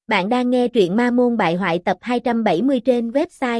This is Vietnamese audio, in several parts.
Bạn đang nghe truyện Ma Môn Bại Hoại tập 270 trên website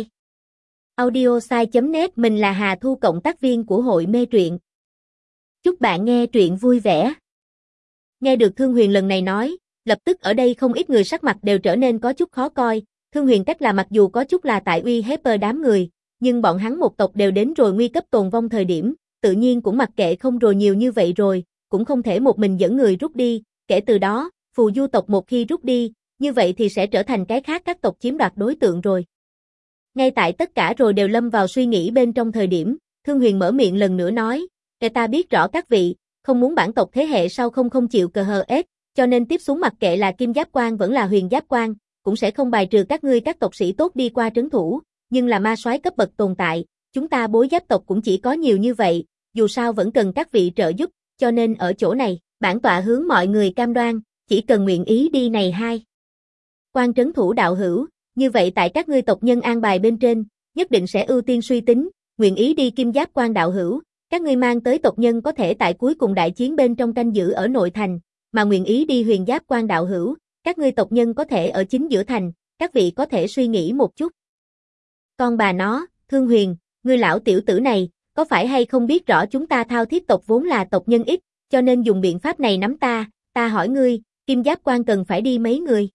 audiosai.net. Mình là Hà Thu, cộng tác viên của hội mê truyện. Chúc bạn nghe truyện vui vẻ. Nghe được Thương Huyền lần này nói, lập tức ở đây không ít người sắc mặt đều trở nên có chút khó coi. Thương Huyền cách là mặc dù có chút là tại uy hiếp đám người, nhưng bọn hắn một tộc đều đến rồi nguy cấp tồn vong thời điểm, tự nhiên cũng mặc kệ không rồi nhiều như vậy rồi, cũng không thể một mình dẫn người rút đi. Kể từ đó, Phù Du tộc một khi rút đi, như vậy thì sẽ trở thành cái khác các tộc chiếm đoạt đối tượng rồi. Ngay tại tất cả rồi đều lâm vào suy nghĩ bên trong thời điểm, Thương Huyền mở miệng lần nữa nói, ta biết rõ các vị, không muốn bản tộc thế hệ sau không chịu cờ hờ ép, cho nên tiếp xuống mặc kệ là Kim Giáp Quan vẫn là Huyền Giáp Quan, cũng sẽ không bài trừ các ngươi các tộc sĩ tốt đi qua trấn thủ, nhưng là ma soái cấp bậc tồn tại, chúng ta Bối Giáp tộc cũng chỉ có nhiều như vậy, dù sao vẫn cần các vị trợ giúp, cho nên ở chỗ này, bản tọa hướng mọi người cam đoan, chỉ cần nguyện ý đi này hai quan trấn thủ đạo hữu, như vậy tại các ngươi tộc nhân an bài bên trên, nhất định sẽ ưu tiên suy tính, nguyện ý đi Kim Giáp Quan đạo hữu, các ngươi mang tới tộc nhân có thể tại cuối cùng đại chiến bên trong canh giữ ở nội thành, mà nguyện ý đi Huyền Giáp Quan đạo hữu, các ngươi tộc nhân có thể ở chính giữa thành, các vị có thể suy nghĩ một chút. Con bà nó, Thương Huyền, ngươi lão tiểu tử này, có phải hay không biết rõ chúng ta Thao Thiết tộc vốn là tộc nhân ít, cho nên dùng biện pháp này nắm ta hỏi ngươi, Kim Giáp Quan cần phải đi mấy người?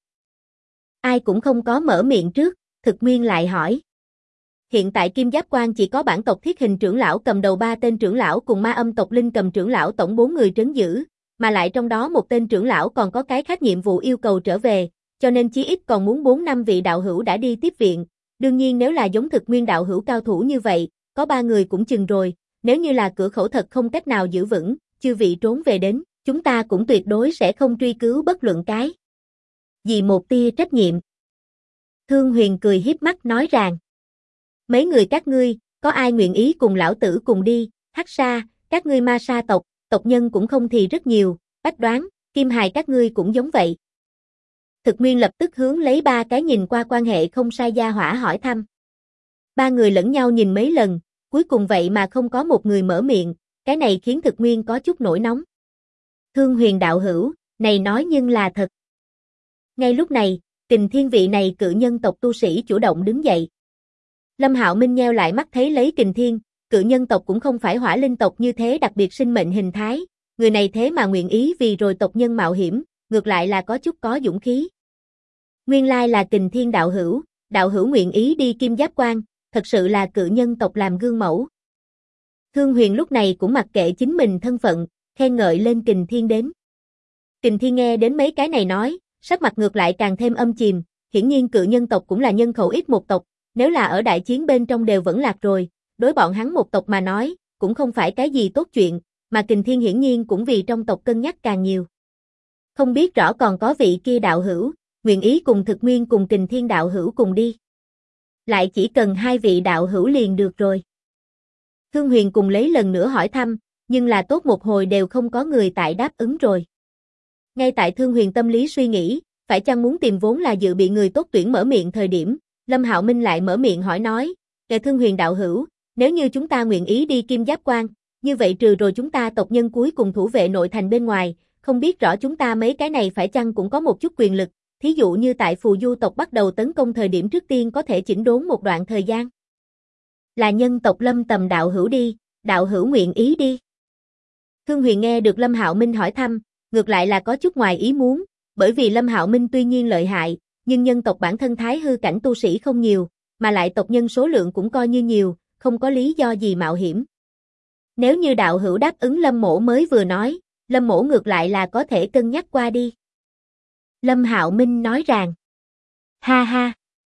Ai cũng không có mở miệng trước, Thực Nguyên lại hỏi. Hiện tại Kim Giáp Quan chỉ có bản tộc Thiết Hình trưởng lão cầm đầu 3 tên trưởng lão cùng Ma Âm tộc Linh Cầm trưởng lão tổng 4 người trấn giữ, mà lại trong đó một tên trưởng lão còn có cái khác nhiệm vụ yêu cầu trở về, cho nên chí ít còn muốn 4-5 vị đạo hữu đã đi tiếp viện. Đương nhiên nếu là giống Thực Nguyên đạo hữu cao thủ như vậy, có 3 người cũng chừng rồi, nếu như là cửa khẩu thật không cách nào giữ vững, chư vị trốn về đến, chúng ta cũng tuyệt đối sẽ không truy cứu bất luận cái vì một tia trách nhiệm. Thương Huyền cười hiếp mắt nói rằng, mấy người các ngươi, có ai nguyện ý cùng lão tử cùng đi? Hắc Sa, các ngươi ma sa tộc, tộc nhân cũng không thì rất nhiều, Bách Đoán, Kim Hài các ngươi cũng giống vậy. Thực Nguyên lập tức hướng lấy 3 cái nhìn qua quan hệ không sai gia hỏa hỏi thăm. 3 người lẫn nhau nhìn mấy lần, cuối cùng vậy mà không có một người mở miệng, cái này khiến Thực Nguyên có chút nổi nóng. Thương Huyền đạo hữu, này nói nhưng là thật. Ngay lúc này, Kình Thiên vị này cự nhân tộc tu sĩ chủ động đứng dậy. Lâm Hạo Minh nheo lại mắt thấy lấy Kình Thiên, cự nhân tộc cũng không phải hỏa linh tộc như thế đặc biệt sinh mệnh hình thái, người này thế mà nguyện ý vì rồi tộc nhân mạo hiểm, ngược lại là có chút có dũng khí. Nguyên lai là Kình Thiên đạo hữu nguyện ý đi Kim Giáp Quan, thật sự là cự nhân tộc làm gương mẫu. Thương Huyền lúc này cũng mặc kệ chính mình thân phận, khen ngợi lên Kình Thiên đến. Kình Thiên nghe đến mấy cái này nói, sắc mặt ngược lại càng thêm âm chìm, hiển nhiên cự nhân tộc cũng là nhân khẩu ít một tộc, nếu là ở đại chiến bên trong đều vẫn lạc rồi, đối bọn hắn một tộc mà nói, cũng không phải cái gì tốt chuyện, mà Kình Thiên hiển nhiên cũng vì trong tộc cân nhắc càng nhiều. Không biết rõ còn có vị kia đạo hữu, nguyện ý cùng Thực Nguyên cùng Kình Thiên đạo hữu cùng đi. Lại chỉ cần 2 vị đạo hữu liền được rồi. Thương Huyền cùng lấy lần nữa hỏi thăm, nhưng là tốt một hồi đều không có người tại đáp ứng rồi. Ngay tại Thương Huyền tâm lý suy nghĩ, phải chăng muốn tìm vốn là dự bị người tốt tuyển mở miệng thời điểm, Lâm Hạo Minh lại mở miệng hỏi nói, Thương Huyền đạo hữu, nếu như chúng ta nguyện ý đi Kim Giáp Quan, như vậy trừ rồi chúng ta tộc nhân cuối cùng thủ vệ nội thành bên ngoài, không biết rõ chúng ta mấy cái này phải chăng cũng có một chút quyền lực, thí dụ như tại Phù Du tộc bắt đầu tấn công thời điểm trước tiên có thể chỉnh đốn một đoạn thời gian. Là nhân tộc Lâm Tầm đạo hữu đi, đạo hữu nguyện ý đi. Thương Huyền nghe được Lâm Hạo Minh hỏi thăm, ngược lại là có chút ngoài ý muốn, bởi vì Lâm Hạo Minh tuy nhiên lợi hại, nhưng nhân tộc bản thân thái hư cảnh tu sĩ không nhiều, mà lại tộc nhân số lượng cũng coi như nhiều, không có lý do gì mạo hiểm. Nếu như đạo hữu đáp ứng Lâm mỗ mới vừa nói, Lâm mỗ ngược lại là có thể cân nhắc qua đi. Lâm Hạo Minh nói rằng, ha ha.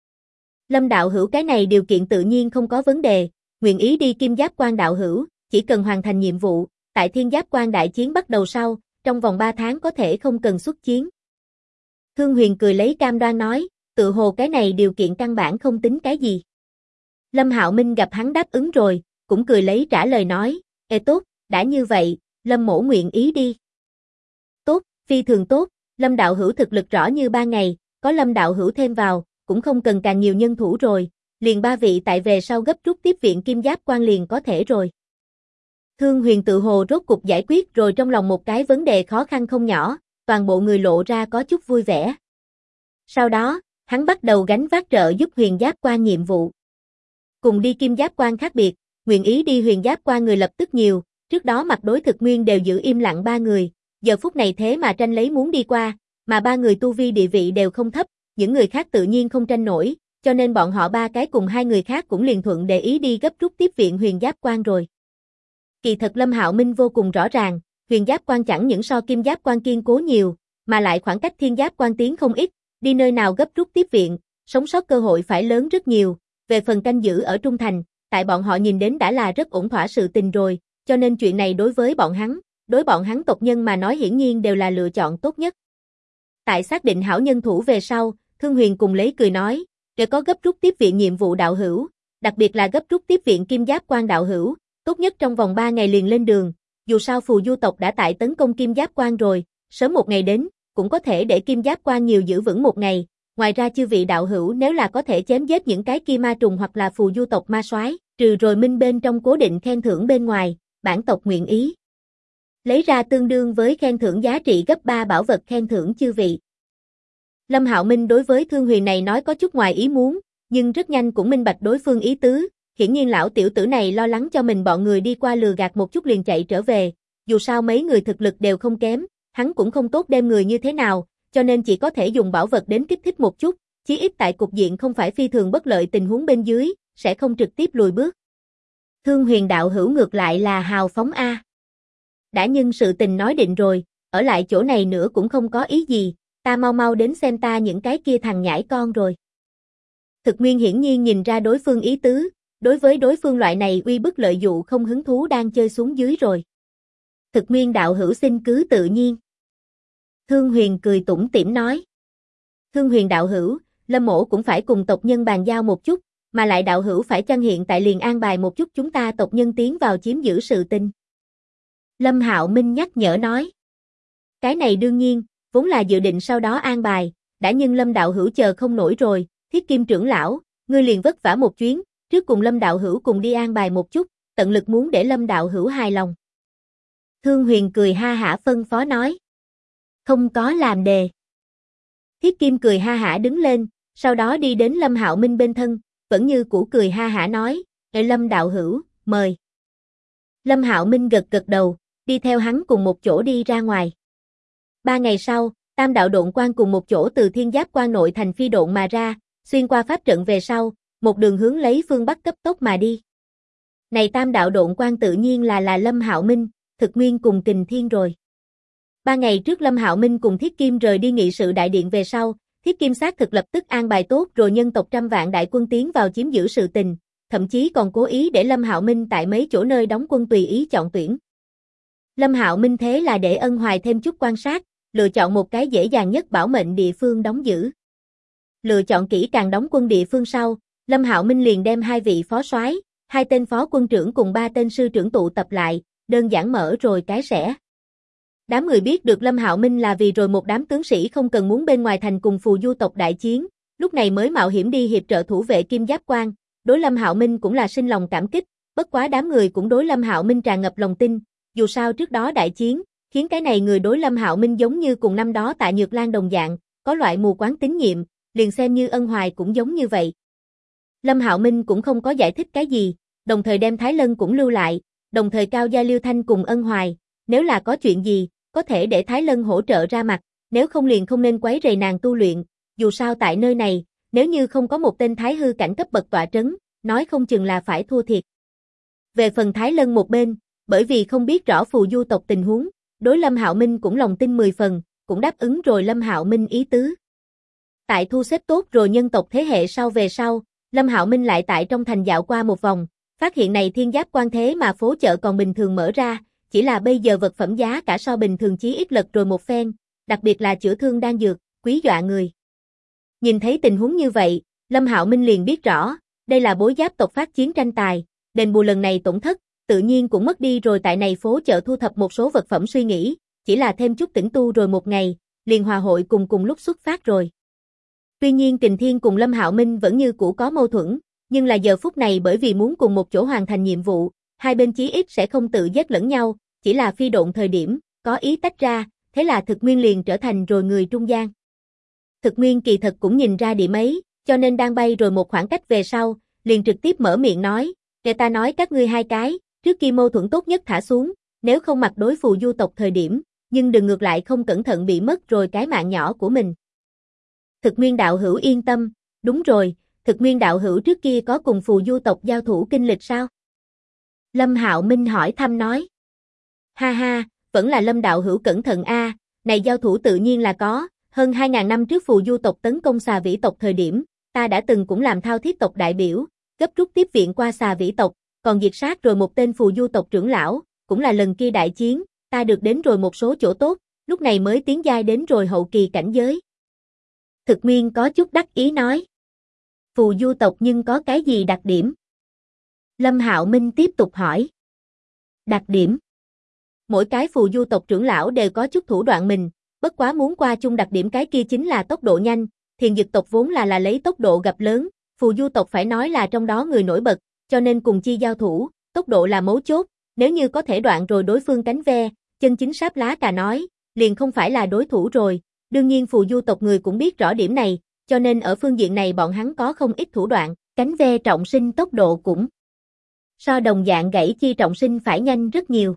Lâm đạo hữu cái này điều kiện tự nhiên không có vấn đề, nguyện ý đi Kim Giáp Quan đạo hữu, chỉ cần hoàn thành nhiệm vụ, tại Thiên Giáp Quan đại chiến bắt đầu sau, trong vòng 3 tháng có thể không cần xuất chiến. Thương Huyền cười lấy cam đoan nói, tự hồ cái này điều kiện căn bản không tính cái gì. Lâm Hạo Minh gặp hắn đáp ứng rồi, cũng cười lấy trả lời nói, tốt, đã như vậy, Lâm mỗ nguyện ý đi. Tốt, phi thường tốt, Lâm đạo hữu thực lực rõ như 3 ngày, có Lâm đạo hữu thêm vào, cũng không cần càng nhiều nhân thủ rồi, liền 3 vị tại về sau gấp rút tiếp viện Kim Giáp Quan liền có thể rồi. Thương Huyền tự hồ rốt cục giải quyết rồi trong lòng một cái vấn đề khó khăn không nhỏ, toàn bộ người lộ ra có chút vui vẻ. Sau đó, hắn bắt đầu gánh vác trợ giúp Huyền Giáp Quan nhiệm vụ. Cùng đi Kim Giáp Quan khác biệt, nguyện ý đi Huyền Giáp Quan người lập tức nhiều, trước đó mặt đối Thực Nguyên đều giữ im lặng 3 người, giờ phút này thế mà tranh lấy muốn đi qua, mà 3 người tu vi địa vị đều không thấp, những người khác tự nhiên không tranh nổi, cho nên bọn họ 3 cái cùng 2 người khác cũng liền thuận để ý đi gấp rút tiếp viện Huyền Giáp Quan rồi. Kỳ thật Lâm Hạo Minh vô cùng rõ ràng, Huyền Giáp Quan chẳng những so Kim Giáp Quan kiên cố nhiều, mà lại khoảng cách Thiên Giáp Quan tiến không ít, đi nơi nào gấp rút tiếp viện, sống sót cơ hội phải lớn rất nhiều, về phần canh giữ ở Trung Thành, tại bọn họ nhìn đến đã là rất ổn thỏa sự tình rồi, cho nên chuyện này đối bọn hắn tộc nhân mà nói hiển nhiên đều là lựa chọn tốt nhất. Tại xác định hảo nhân thủ về sau, Thương Huyền cùng lấy cười nói, để có gấp rút tiếp viện nhiệm vụ đạo hữu, đặc biệt là gấp rút tiếp viện Kim Giáp Quan đạo hữu, tốt nhất trong vòng 3 ngày liền lên đường, dù sao phù du tộc đã tại tấn công Kim Giáp Quan rồi, sớm một ngày đến, cũng có thể để Kim Giáp Quan nhiều giữ vững một ngày, ngoài ra chư vị đạo hữu nếu là có thể chém giết những cái kia ma trùng hoặc là phù du tộc ma soái, trừ rồi minh bên trong cố định khen thưởng bên ngoài, bản tộc nguyện ý lấy ra tương đương với khen thưởng giá trị gấp 3 bảo vật khen thưởng chư vị. Lâm Hạo Minh đối với Thương Huyền này nói có chút ngoài ý muốn, nhưng rất nhanh cũng minh bạch đối phương ý tứ, hiển nhiên lão tiểu tử này lo lắng cho mình bọn người đi qua lừa gạt một chút liền chạy trở về, dù sao mấy người thực lực đều không kém, hắn cũng không tốt đem người như thế nào, cho nên chỉ có thể dùng bảo vật đến kích thích một chút, chí ít tại cục diện không phải phi thường bất lợi tình huống bên dưới, sẽ không trực tiếp lùi bước. Thương Huyền đạo hữu ngược lại là hào phóng a. Đã nhưng sự tình nói định rồi, ở lại chỗ này nữa cũng không có ý gì, ta mau mau đến xem ta những cái kia thằng nhãi con rồi. Thực Nguyên hiển nhiên nhìn ra đối phương ý tứ, đối với đối phương loại này uy bức lợi dụ không hứng thú đang chơi xuống dưới rồi. Thực Nguyên đạo hữu xin cứ tự nhiên. Thương Huyền cười tủm tỉm nói. Thương Huyền đạo hữu, Lâm mỗ cũng phải cùng tộc nhân bàn giao một chút, mà lại đạo hữu phải chăng hiện tại liền an bài một chút chúng ta tộc nhân tiến vào chiếm giữ sự tình. Lâm Hạo Minh nhắc nhở nói. Cái này đương nhiên, vốn là dự định sau đó an bài, đã nhưng Lâm đạo hữu chờ không nổi rồi, Thiết Kim trưởng lão, ngươi liền vất vả một chuyến, trước cùng Lâm đạo hữu cùng đi an bài một chút, tận lực muốn để Lâm đạo hữu hài lòng. Thương Huyền cười ha hả phân phó nói. Không có làm đề. Thiết Kim cười ha hả đứng lên, sau đó đi đến Lâm Hạo Minh bên thân, vẫn như cũ cười ha hả nói, Lâm đạo hữu, mời. Lâm Hạo Minh gật gật đầu, đi theo hắn cùng một chỗ đi ra ngoài. 3 ngày sau, Tam đạo độn quang cùng một chỗ từ Thiên Giáp Quan nội thành phi độn mà ra, xuyên qua pháp trận về sau, một đường hướng lấy phương Bắc cấp tốc mà đi. Này Tam đạo độn quang tự nhiên là Lâm Hạo Minh, Thực Nguyên cùng Kình Thiên rồi. 3 ngày trước Lâm Hạo Minh cùng Thiết Kim rời đi nghị sự đại điện về sau, Thiết Kim xác thực lập tức an bài tốt rồi nhân tộc 100 vạn đại quân tiến vào chiếm giữ sự tình, thậm chí còn cố ý để Lâm Hạo Minh tại mấy chỗ nơi đóng quân tùy ý chọn tuyển. Lâm Hạo Minh thế là để Ân Hoài thêm chút quan sát, lựa chọn một cái dễ dàng nhất bảo mệnh địa phương đóng giữ. Lựa chọn kỹ càng đóng quân địa phương sau, Lâm Hạo Minh liền đem 2 vị phó soái, 2 tên phó quân trưởng cùng 3 tên sư trưởng tụ tập lại, đơn giản mở rồi cái sẽ. Đám người biết được Lâm Hạo Minh là vì rồi một đám tướng sĩ không cần muốn bên ngoài thành cùng phù du tộc đại chiến, lúc này mới mạo hiểm đi hiệp trợ thủ vệ Kim Giáp Quan, đối Lâm Hạo Minh cũng là sinh lòng cảm kích, bất quá đám người cũng đối Lâm Hạo Minh tràn ngập lòng tin, dù sao trước đó đại chiến, khiến cái này người đối Lâm Hạo Minh giống như cùng năm đó tại Nhược Lan đồng dạng, có loại mù quáng tín nhiệm, liền xem như Ân Hoài cũng giống như vậy. Lâm Hạo Minh cũng không có giải thích cái gì, đồng thời đem Thái Lân cũng lưu lại, đồng thời Cao Gia Liêu Thanh cùng Ân Hoài, nếu là có chuyện gì, có thể để Thái Lân hỗ trợ ra mặt, nếu không liền không nên quấy rầy nàng tu luyện, dù sao tại nơi này, nếu như không có một tên Thái hư cảnh cấp bậc tọa trấn, nói không chừng là phải thua thiệt. Về phần Thái Lân một bên, bởi vì không biết rõ phù du tộc tình huống, đối Lâm Hạo Minh cũng lòng tin 10 phần, cũng đáp ứng rồi Lâm Hạo Minh ý tứ. Tại thu xếp tốt rồi nhân tộc thế hệ sau về sau, Lâm Hạo Minh lại tại trong thành dạo qua một vòng, phát hiện này Thiên Giáp Quan thế mà phố chợ còn bình thường mở ra, chỉ là bây giờ vật phẩm giá cả so bình thường chí ít lật rồi một phen, đặc biệt là chữa thương đan dược, quý dọa người. Nhìn thấy tình huống như vậy, Lâm Hạo Minh liền biết rõ, đây là bối giáp tộc phát chiến tranh tài, đền bù lần này tổn thất, tự nhiên cũng mất đi rồi tại này phố chợ thu thập một số vật phẩm suy nghĩ, chỉ là thêm chút tĩnh tu rồi một ngày, liền hòa hội cùng lúc xuất phát rồi. Tuy nhiên Kình Thiên cùng Lâm Hạo Minh vẫn như cũ có mâu thuẫn, nhưng là giờ phút này bởi vì muốn cùng một chỗ hoàn thành nhiệm vụ, hai bên chí ít sẽ không tự giết lẫn nhau, chỉ là phi độn thời điểm, có ý tách ra, thế là Thực Nguyên liền trở thành rồi người trung gian. Thực Nguyên kỳ thật cũng nhìn ra điểm ấy, cho nên đang bay rồi một khoảng cách về sau, liền trực tiếp mở miệng nói, "Kể ta nói các ngươi hai cái, trước kia mâu thuẫn tốt nhất thả xuống, nếu không mặt đối phù du tộc thời điểm, nhưng đừng ngược lại không cẩn thận bị mất rồi cái mạng nhỏ của mình." Thực Nguyên đạo hữu yên tâm, đúng rồi, Thực Nguyên đạo hữu trước kia có cùng phù du tộc giao thủ kinh lịch sao? Lâm Hạo Minh hỏi thăm nói. Ha ha, vẫn là Lâm đạo hữu cẩn thận a, này giao thủ tự nhiên là có, hơn 2000 năm trước phù du tộc tấn công Xà Vĩ tộc thời điểm, ta đã từng cũng làm thao thiết tộc đại biểu, gấp rút tiếp viện qua Xà Vĩ tộc, còn diệt sát rồi một tên phù du tộc trưởng lão, cũng là lần kia đại chiến, ta được đến rồi một số chỗ tốt, lúc này mới tiến giai đến rồi hậu kỳ cảnh giới. Thực Nguyên có chút đắc ý nói. Phù du tộc nhưng có cái gì đặc điểm? Lâm Hạo Minh tiếp tục hỏi. Đặc điểm? Mỗi cái phù du tộc trưởng lão đều có chút thủ đoạn mình, bất quá muốn qua chung đặc điểm cái kia chính là tốc độ nhanh, Thiền Dực tộc vốn là lấy tốc độ gặp lớn, phù du tộc phải nói là trong đó người nổi bật, cho nên cùng chi giao thủ, tốc độ là mấu chốt, nếu như có thể đoạn rồi đối phương cánh ve, chân chính sáp lá cà nói, liền không phải là đối thủ rồi, đương nhiên phù du tộc người cũng biết rõ điểm này, cho nên ở phương diện này bọn hắn có không ít thủ đoạn, cánh ve trọng sinh tốc độ cũng so đồng dạng gãy chi trọng sinh phải nhanh rất nhiều.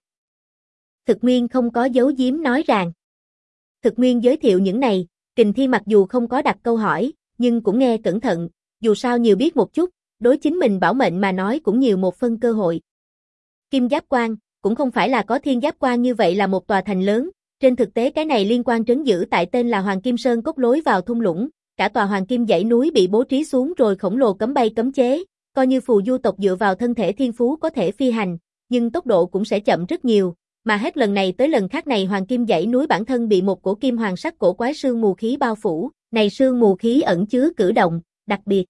Thực Nguyên không có giấu giếm nói rằng. Thực Nguyên giới thiệu những này, Kình Thi mặc dù không có đặt câu hỏi, nhưng cũng nghe cẩn thận, dù sao nhiều biết một chút, đối chính mình bảo mệnh mà nói cũng nhiều một phân cơ hội. Kim Giáp Quan, cũng không phải là có Thiên Giáp Quan như vậy là một tòa thành lớn, trên thực tế cái này liên quan trấn giữ tại tên là Hoàng Kim Sơn cốt lối vào thung lũng, cả tòa Hoàng Kim dãy núi bị bố trí xuống rồi khổng lồ cấm bay cấm chế, coi như phù du tộc dựa vào thân thể thiên phú có thể phi hành, nhưng tốc độ cũng sẽ chậm rất nhiều, mà hết lần này tới lần khác này Hoàng Kim dãy núi bản thân bị một cổ kim hoàng sắc cổ quái sương mù khí bao phủ, này sương mù khí ẩn chứa cử động, đặc biệt.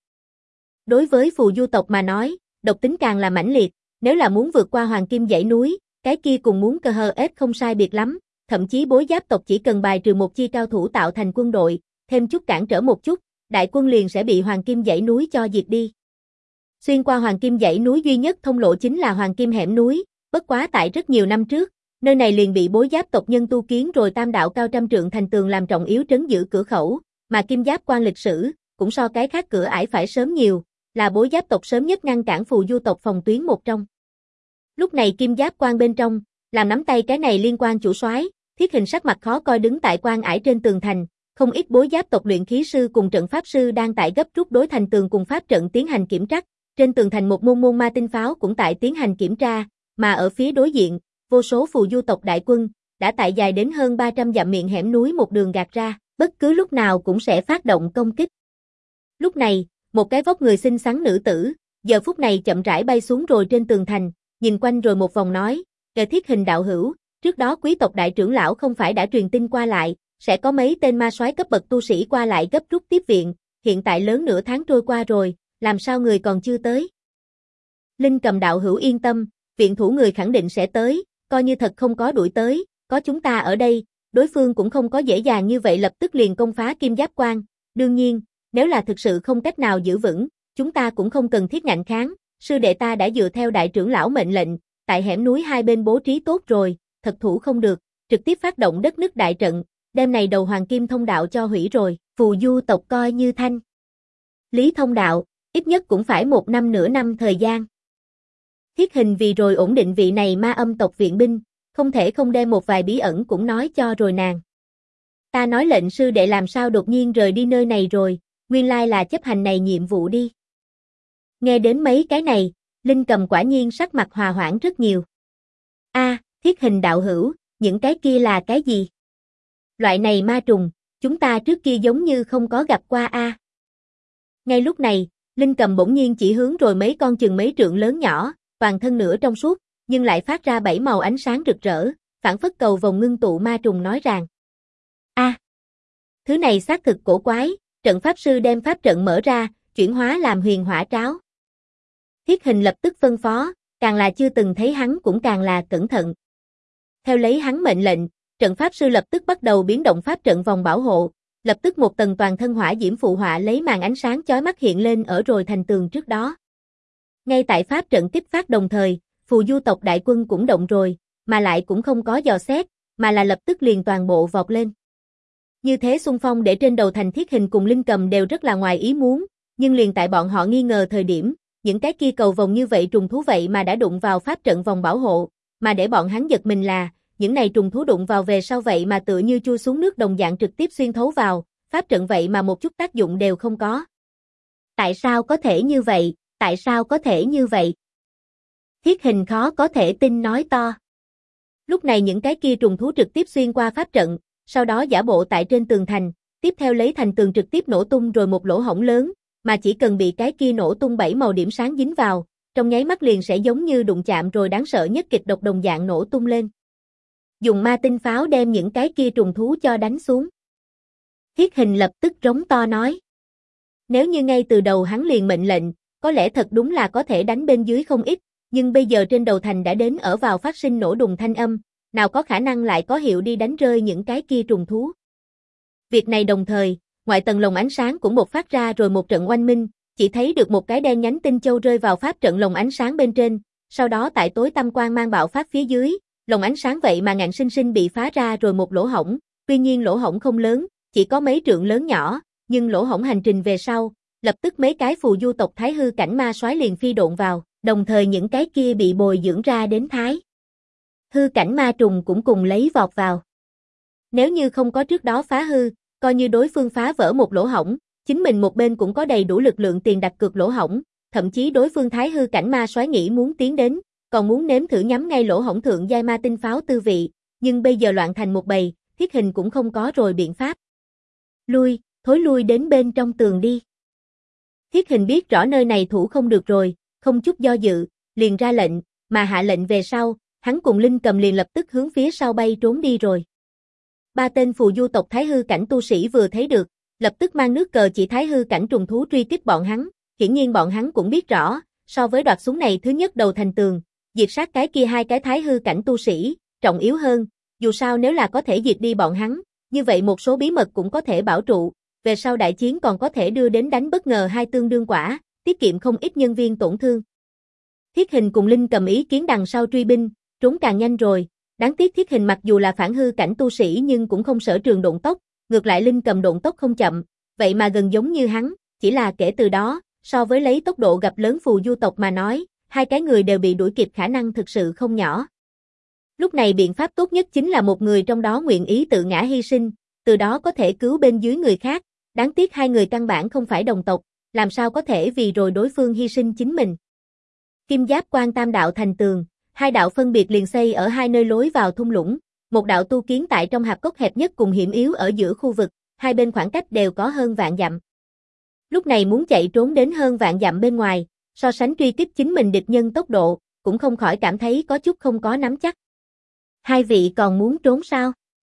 Đối với phù du tộc mà nói, độc tính càng là mãnh liệt, nếu là muốn vượt qua Hoàng Kim dãy núi, cái kia cùng muốn cơ hờ ép không sai biệt lắm, thậm chí bối giáp tộc chỉ cần bài trừ một chi cao thủ tạo thành quân đội, thêm chút cản trở một chút, đại quân liền sẽ bị Hoàng Kim dãy núi cho diệt đi. Xuyên qua Hoàng Kim dãy núi duy nhất thông lộ chính là Hoàng Kim hẻm núi, bất quá tại rất nhiều năm trước, nơi này liền bị bối giáp tộc nhân tu kiến rồi tam đạo cao trăm trượng thành tường làm trọng yếu trấn giữ cửa khẩu, mà Kim Giáp Quan lịch sử, cũng so cái khác cửa ải phải sớm nhiều, là bối giáp tộc sớm nhất ngăn cản phù du tộc phòng tuyến một trong. Lúc này Kim Giáp Quan bên trong, làm nắm tay cái này liên quan chủ soái, Thiết Hình sắc mặt khó coi đứng tại quan ải trên tường thành, không ít bối giáp tộc luyện khí sư cùng trận pháp sư đang tại gấp rút đối thành tường cùng pháp trận tiến hành kiểm trắc, trên tường thành một môn ma tinh pháo cũng tại tiến hành kiểm tra, mà ở phía đối diện, vô số phù du tộc đại quân, đã tại dài đến hơn 300 dặm miệng hẻm núi một đường gạt ra, bất cứ lúc nào cũng sẽ phát động công kích. Lúc này, một cái vóc người xinh xắn nữ tử, giờ phút này chậm rãi bay xuống rồi trên tường thành, nhìn quanh rồi một vòng nói, "Kẻ Thiết Hình đạo hữu, trước đó quý tộc đại trưởng lão không phải đã truyền tin qua lại, sẽ có mấy tên ma soái cấp bậc tu sĩ qua lại gấp rút tiếp viện, hiện tại lớn nửa tháng trôi qua rồi, làm sao người còn chưa tới?" Linh Cầm đạo hữu yên tâm, viện thủ người khẳng định sẽ tới, coi như thật không có đuổi tới, có chúng ta ở đây, đối phương cũng không có dễ dàng như vậy lập tức liền công phá Kim Giáp Quan, đương nhiên, nếu là thực sự không cách nào giữ vững, chúng ta cũng không cần thiết ngạnh kháng, sư đệ ta đã dựa theo đại trưởng lão mệnh lệnh, tại hẻm núi hai bên bố trí tốt rồi, thật thủ không được, trực tiếp phát động đất nứt đại trận, đêm này đầu Hoàng Kim thông đạo cho hủy rồi, phù du tộc coi như thanh lý thông đạo, ít nhất cũng phải 1 năm nửa năm thời gian. Thiết Hình vì rồi ổn định vị này ma âm tộc viện binh, không thể không đem một vài bí ẩn cũng nói cho rồi nàng. Ta nói lệnh sư đệ làm sao đột nhiên rời đi nơi này rồi, nguyên lai là chấp hành này nhiệm vụ đi. Nghe đến mấy cái này, Linh Cầm quả nhiên sắc mặt hòa hoãn rất nhiều. Thiết Hình đạo hữu, những cái kia là cái gì? Loại này ma trùng, chúng ta trước kia giống như không có gặp qua Ngay lúc này, Linh Cầm bỗng nhiên chỉ hướng rồi mấy con chừng mấy trượng lớn nhỏ, toàn thân nửa trong suốt, nhưng lại phát ra 7 màu ánh sáng rực rỡ, phản phất cầu vồng ngưng tụ ma trùng nói rằng. Thứ này xác thực cổ quái, trận pháp sư đem pháp trận mở ra, chuyển hóa làm huyền hỏa tráo. Thiết Hình lập tức phân phó, càng là chưa từng thấy hắn cũng càng là cẩn thận. Theo lấy hắn mệnh lệnh, trận pháp sư lập tức bắt đầu biến động pháp trận vòng bảo hộ, lập tức một tầng toàn thân hỏa diễm phụ họa lấy màn ánh sáng chói mắt hiện lên ở rồi thành tường trước đó. Ngay tại pháp trận kích phát đồng thời, phù du tộc đại quân cũng động rồi, mà lại cũng không có dò xét, mà là lập tức liền toàn bộ vọt lên. Như thế xung phong để trên đầu thành Thiết Hình cùng Linh Cầm đều rất là ngoài ý muốn, nhưng liền tại bọn họ nghi ngờ thời điểm, những cái kia cầu vòng như vậy trùng thú vậy mà đã đụng vào pháp trận vòng bảo hộ, mà để bọn hắn giật mình là, những này trùng thú đụng vào về sau vậy mà tựa như chui xuống nước đồng dạng trực tiếp xuyên thấu vào, pháp trận vậy mà một chút tác dụng đều không có. Tại sao có thể như vậy? Tại sao có thể như vậy? Thiết Hình khó có thể tin nói to. Lúc này những cái kia trùng thú trực tiếp xuyên qua pháp trận, sau đó giả bộ tại trên tường thành, tiếp theo lấy thành tường trực tiếp nổ tung rồi một lỗ hổng lớn, mà chỉ cần bị cái kia nổ tung 7 màu điểm sáng dính vào, trong nháy mắt liền sẽ giống như đụng chạm rồi đáng sợ nhất kịch độc đồng dạng nổ tung lên. Dùng ma tinh pháo đem những cái kia trùng thú cho đánh xuống. Thiết Hình lập tức rống to nói. Nếu như ngay từ đầu hắn liền mệnh lệnh, có lẽ thật đúng là có thể đánh bên dưới không ít, nhưng bây giờ trên đầu thành đã đến ở vào phát sinh nổ đùng thanh âm, nào có khả năng lại có hiệu đi đánh rơi những cái kia trùng thú. Việc này đồng thời, ngoại tầng lồng ánh sáng cũng bộc phát ra rồi một trận oanh minh, chỉ thấy được một cái đen nhánh tinh châu rơi vào pháp trận lồng ánh sáng bên trên, sau đó tại tối tăm quang mang bạo phát phía dưới, lồng ánh sáng vậy mà ngạnh sinh sinh bị phá ra rồi một lỗ hổng, tuy nhiên lỗ hổng không lớn, chỉ có mấy trượng lớn nhỏ, nhưng lỗ hổng hành trình về sau, lập tức mấy cái phù du tộc Thái Hư Cảnh ma soái liền phi độn vào, đồng thời những cái kia bị bồi dưỡng ra đến Thái Hư Cảnh ma trùng cũng cùng lấy vọt vào. Nếu như không có trước đó phá hư, coi như đối phương phá vỡ một lỗ hổng, chính mình một bên cũng có đầy đủ lực lượng tiền đặt cược lỗ hổng, thậm chí đối phương Thái Hư Cảnh ma soái nghĩ muốn tiến đến, còn muốn nếm thử nhắm ngay lỗ hổng thượng giai ma tinh pháo tư vị, nhưng bây giờ loạn thành một bầy, Thiết Hình cũng không có rồi biện pháp. Thối lui đến bên trong tường đi. Thiết Hình biết rõ nơi này thủ không được rồi, không chút do dự, liền ra lệnh, mà hạ lệnh về sau, hắn cùng Linh Cầm liền lập tức hướng phía sau bay trốn đi rồi. Ba tên phù du tộc Thái Hư Cảnh tu sĩ vừa thấy được, lập tức mang nước cờ chỉ Thái Hư Cảnh trùng thú truy kích bọn hắn, hiển nhiên bọn hắn cũng biết rõ, so với đoạt súng này thứ nhất đầu thành tường, diệt sát cái kia hai cái Thái Hư Cảnh tu sĩ, trọng yếu hơn, dù sao nếu là có thể diệt đi bọn hắn, như vậy một số bí mật cũng có thể bảo trụ, về sau đại chiến còn có thể đưa đến đánh bất ngờ hai tương đương quả, tiết kiệm không ít nhân viên tổn thương. Thiết Hình cùng Linh Cầm ý kiến đằng sau truy binh, trốn càng nhanh rồi, đáng tiếc Thiết Hình mặc dù là phản hư cảnh tu sĩ nhưng cũng không sở trường độn tốc, ngược lại Linh Cầm độn tốc không chậm, vậy mà gần giống như hắn, chỉ là kể từ đó, so với lấy tốc độ gặp lớn phù du tộc mà nói, hai cái người đều bị đuổi kịp khả năng thực sự không nhỏ. Lúc này biện pháp tốt nhất chính là một người trong đó nguyện ý tự ngã hy sinh, từ đó có thể cứu bên dưới người khác, đáng tiếc hai người căn bản không phải đồng tộc, làm sao có thể vì rồi đối phương hy sinh chính mình. Kim Giáp Quan tam đạo thành tường, hai đạo phân biệt liền xây ở hai nơi lối vào thung lũng, một đạo tu kiến tại trong hạp cốc hẹp nhất cùng hiểm yếu ở giữa khu vực, hai bên khoảng cách đều có hơn vạn dặm. Lúc này muốn chạy trốn đến hơn vạn dặm bên ngoài, so sánh truy kích chính mình địch nhân tốc độ, cũng không khỏi cảm thấy có chút không có nắm chắc. Hai vị còn muốn trốn sao?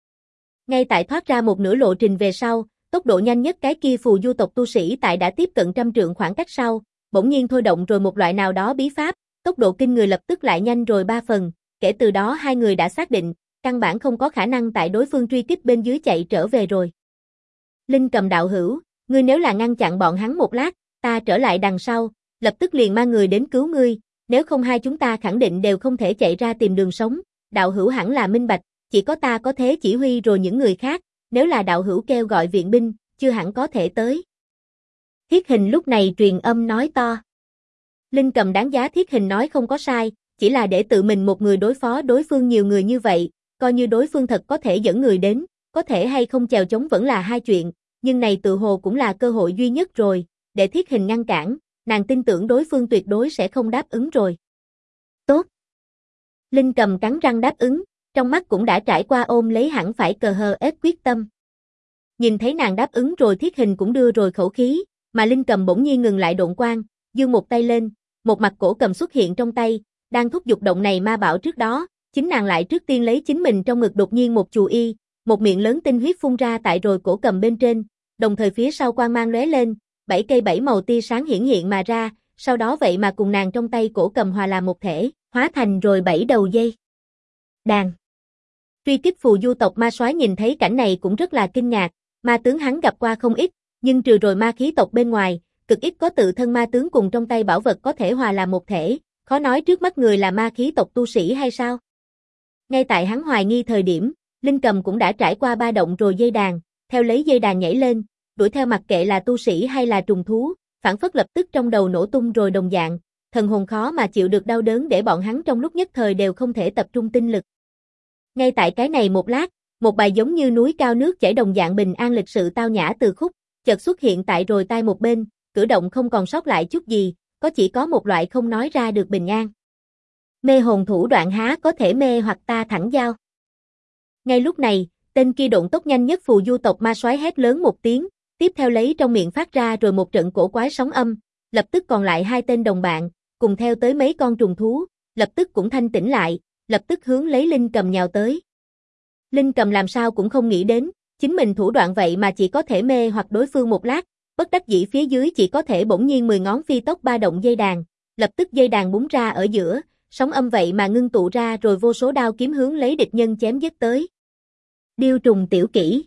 Ngay tại thoát ra một nửa lộ trình về sau, tốc độ nhanh nhất cái kia phù du tộc tu sĩ tại đã tiếp cận 100 trượng khoảng cách sau, bỗng nhiên thôi động rồi một loại nào đó bí pháp, tốc độ kinh người lập tức lại nhanh rồi 3 phần, kể từ đó hai người đã xác định, căn bản không có khả năng tại đối phương truy kích bên dưới chạy trở về rồi. Linh Cầm đạo hữu, ngươi nếu là ngăn chặn bọn hắn một lát, ta trở lại đằng sau, lập tức liền mang người đến cứu ngươi, nếu không hai chúng ta khẳng định đều không thể chạy ra tìm đường sống, đạo hữu hẳn là minh bạch, chỉ có ta có thế chỉ huy rồi những người khác, nếu là đạo hữu kêu gọi viện binh, chưa hẳn có thể tới. Thiết Hình lúc này truyền âm nói to. Linh Cầm đánh giá Thiết Hình nói không có sai, chỉ là để tự mình một người đối phó đối phương nhiều người như vậy, coi như đối phương thật có thể dẫn người đến, có thể hay không chèo chống vẫn là hai chuyện, nhưng này tự hồ cũng là cơ hội duy nhất rồi, để Thiết Hình ngăn cản, nàng tin tưởng đối phương tuyệt đối sẽ không đáp ứng rồi. Tốt. Linh Cầm cắn răng đáp ứng, trong mắt cũng đã trải qua ôm lấy hẳn phải cờ hờ ết quyết tâm. Nhìn thấy nàng đáp ứng rồi Thiết Hình cũng đưa rồi khẩu khí, mà Linh Cầm bỗng nhiên ngừng lại độn quang, giương một tay lên, một mặt cổ cầm xuất hiện trong tay, đang thúc giục động này ma bảo trước đó, chính nàng lại trước tiên lấy chính mình trong ngực đột nhiên một chù y, một miệng lớn tinh huyết phun ra tại rồi cổ cầm bên trên, đồng thời phía sau quang mang lóe lên, 7 cây 7 màu tia sáng hiển hiện mà ra, sau đó vậy mà cùng nàng trong tay cổ cầm hòa làm một thể, hóa thành rồi 7 đầu dây đàn. Truy kích phù du tộc ma soái nhìn thấy cảnh này cũng rất là kinh ngạc, ma tướng hắn gặp qua không ít, nhưng trừ rồi ma khí tộc bên ngoài, cực ít có tự thân ma tướng cùng trong tay bảo vật có thể hòa làm một thể, khó nói trước mắt người là ma khí tộc tu sĩ hay sao. Ngay tại hắn hoài nghi thời điểm, Linh Cầm cũng đã trải qua ba động rồi dây đàn, theo lấy dây đàn nhảy lên, đuổi theo mặc kệ là tu sĩ hay là trùng thú, phản phất lập tức trong đầu nổ tung rồi đồng dạng, thần hồn khó mà chịu được đau đớn để bọn hắn trong lúc nhất thời đều không thể tập trung tinh lực. Ngay tại cái này một lát, một bài giống như núi cao nước chảy đồng dạng bình an lịch sự tao nhã từ khúc, chợt xuất hiện tại rồi tai một bên, cử động không còn sót lại chút gì, chỉ có một loại không nói ra được bình an. Mê hồn thủ đoạn há có thể mê hoặc ta Thẳng Giao. Ngay lúc này, tên kia độn tốc nhanh nhất phù du tộc ma soái hét lớn một tiếng, tiếp theo lấy trong miệng phát ra rồi một trận cổ quái sóng âm, lập tức còn lại hai tên đồng bạn, cùng theo tới mấy con trùng thú, lập tức cũng thanh tỉnh lại, lập tức hướng lấy Linh Cầm nhào tới. Linh Cầm làm sao cũng không nghĩ đến, chính mình thủ đoạn vậy mà chỉ có thể mê hoặc đối phương một lát, bất đắc dĩ phía dưới chỉ có thể bỗng nhiên 10 ngón phi tốc ba động dây đàn, lập tức dây đàn búng ra ở giữa, sóng âm vậy mà ngưng tụ ra rồi vô số đao kiếm hướng lấy địch nhân chém giết tới. Điêu trùng tiểu kỹ.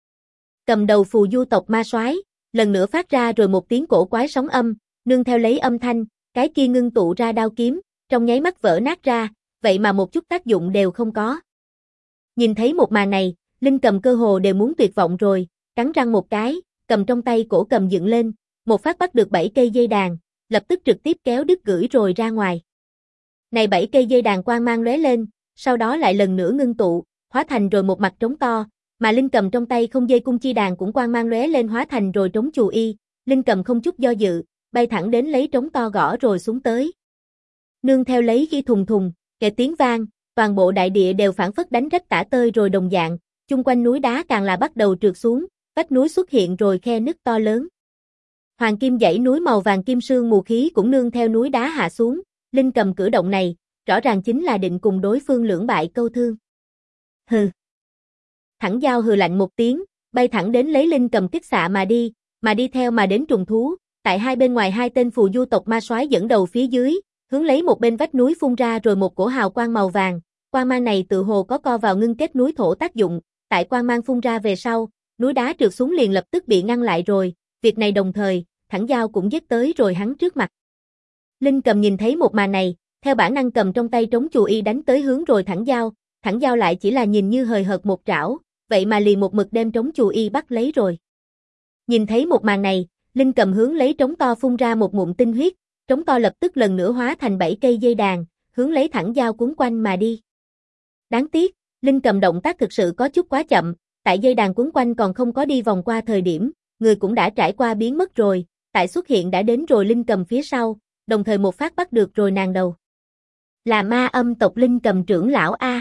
Cầm đầu phù du tộc ma soái, lần nữa phát ra rồi một tiếng cổ quái sóng âm, nương theo lấy âm thanh, cái kia ngưng tụ ra đao kiếm, trong nháy mắt vỡ nát ra, vậy mà một chút tác dụng đều không có. Nhìn thấy một màn này, Linh Cầm cơ hồ đều muốn tuyệt vọng rồi, cắn răng một cái, cầm trong tay cổ cầm dựng lên, một phát bắt được 7 cây dây đàn, lập tức trực tiếp kéo đứt gửi rồi ra ngoài. Này 7 cây dây đàn quang mang lóe lên, sau đó lại lần nữa ngưng tụ, hóa thành rồi một mặt trống to, mà Linh Cầm trong tay không dây cung chi đàn cũng quang mang lóe lên hóa thành rồi trống chù y, Linh Cầm không chút do dự, bay thẳng đến lấy trống to gõ rồi xuống tới. Nương theo lấy khi thùng thùng, kề tiếng vang, toàn bộ đại địa đều phảng phất đánh rách tả tơi rồi đồng dạng, chung quanh núi đá càng là bắt đầu trượt xuống, vách núi xuất hiện rồi khe nứt to lớn. Hoàng kim dãy núi màu vàng kim sương mù khí cũng nương theo núi đá hạ xuống, Linh Cầm cử động này, rõ ràng chính là định cùng đối phương lưỡng bại câu thương. Hừ. Thẳng Giao hừ lạnh một tiếng, bay thẳng đến lấy Linh Cầm kích xạ mà đi theo mà đến trùng thú, tại hai bên ngoài hai tên phù du tộc ma soái dẫn đầu phía dưới, hướng lấy một bên vách núi phun ra rồi một cổ hào quang màu vàng, quang mang này tự hồ có co vào ngưng kết núi thổ tác dụng, tại quang mang phun ra về sau, núi đá trượt xuống liền lập tức bị ngăn lại rồi, việc này đồng thời, Thẳng Giao cũng giết tới rồi hắn trước mặt. Linh Cầm nhìn thấy một màn này, theo bản năng cầm trong tay trống chù y đánh tới hướng rồi Thẳng Giao lại chỉ là nhìn như hời hợt một trảo, vậy mà liền một mực đem trống chù y bắt lấy rồi. Nhìn thấy một màn này, Linh Cầm hướng lấy trống to phun ra một ngụm tinh huyết, trống to lập tức lần nữa hóa thành 7 cây dây đàn, hướng lấy Thẳng Giao cuốn quanh mà đi. Đáng tiếc, Linh Cầm động tác thực sự có chút quá chậm, tại dây đàn cuốn quanh còn không có đi vòng qua thời điểm, người cũng đã trải qua biến mất rồi, tại xuất hiện đã đến rồi Linh Cầm phía sau, đồng thời một phát bắt được rồi nàng đầu. Là Ma Âm tộc Linh Cầm trưởng lão A.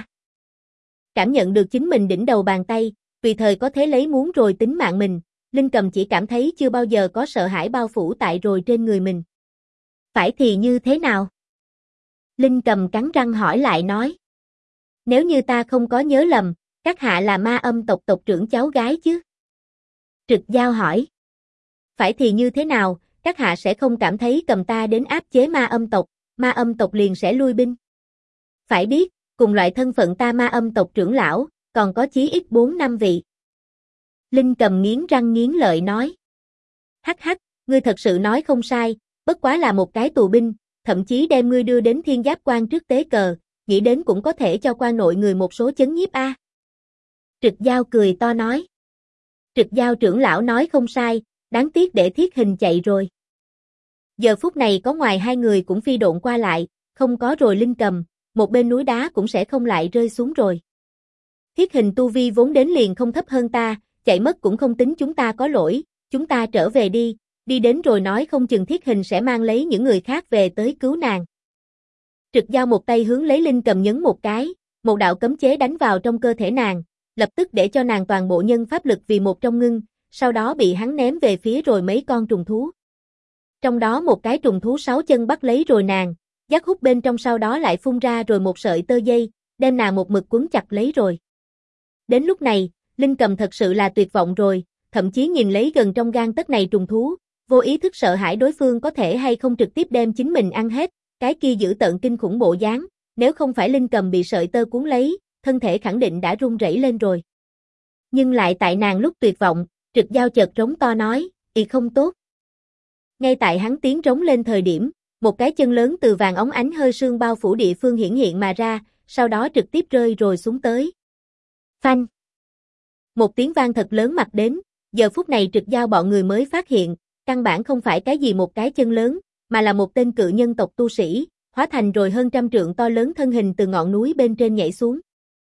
Cảm nhận được chính mình đỉnh đầu bàn tay, tùy thời có thể lấy muốn rồi tính mạng mình, Linh Cầm chỉ cảm thấy chưa bao giờ có sợ hãi bao phủ tại rồi trên người mình. Phải thì như thế nào? Linh Cầm cắn răng hỏi lại nói. Nếu như ta không có nhớ lầm, các hạ là Ma Âm tộc tộc trưởng cháu gái chứ? Trực Giao hỏi. Phải thì như thế nào, các hạ sẽ không cảm thấy cầm ta đến áp chế Ma Âm tộc liền sẽ lui binh. Phải biết, cùng loại thân phận ta Ma Âm tộc trưởng lão, còn có chí ít 4-5 vị. Linh Cầm nghiến răng nghiến lợi nói. Hắc hắc, ngươi thật sự nói không sai, bất quá là một cái tù binh, thậm chí đem ngươi đưa đến Thiên Giáp Quan trước tế cờ, nghĩ đến cũng có thể cho quan nội người một số chấn nhiếp a. Trực Giao cười to nói. Trực Giao trưởng lão nói không sai, đáng tiếc để Thiết Hình chạy rồi. Giờ phút này có ngoài hai người cũng phi độn qua lại, không có rồi Linh Cầm, một bên núi đá cũng sẽ không lại rơi xuống rồi. Thiết Hình tu vi vốn đến liền không thấp hơn ta, chạy mất cũng không tính chúng ta có lỗi, chúng ta trở về đi đến rồi nói không chừng Thiết Hình sẽ mang lấy những người khác về tới cứu nàng. Trực Giao một tay hướng lấy Linh Cầm nhấn một cái, một đạo cấm chế đánh vào trong cơ thể nàng, lập tức để cho nàng toàn bộ nhân pháp lực vì một trong ngưng, sau đó bị hắn ném về phía rồi mấy con trùng thú. Trong đó một cái trùng thú 6 chân bắt lấy rồi nàng, giác hút bên trong sau đó lại phun ra rồi một sợi tơ dây, đem nàng một mực quấn chặt lấy rồi. Đến lúc này, Linh Cầm thật sự là tuyệt vọng rồi, thậm chí nhìn lấy gần trong gang tấc này trùng thú, vô ý thức sợ hãi đối phương có thể hay không trực tiếp đem chính mình ăn hết, cái kia dữ tợn kinh khủng bộ dáng, nếu không phải Linh Cầm bị sợi tơ cuốn lấy, thân thể khẳng định đã run rẩy lên rồi. Nhưng lại tại nàng lúc tuyệt vọng, Trực Giao chợt rống to nói, "Ì không tốt." Ngay tại hắn tiếng rống lên thời điểm, một cái chân lớn từ vàng óng ánh hơi sương bao phủ địa phương hiển hiện mà ra, sau đó trực tiếp rơi rồi xuống tới. Phanh! Một tiếng vang thật lớn mặt đến, giờ phút này Trực Giao bọn người mới phát hiện, căn bản không phải cái gì một cái chân lớn, mà là một tên cự nhân tộc tu sĩ, hóa thành rồi hơn trăm trượng to lớn thân hình từ ngọn núi bên trên nhảy xuống.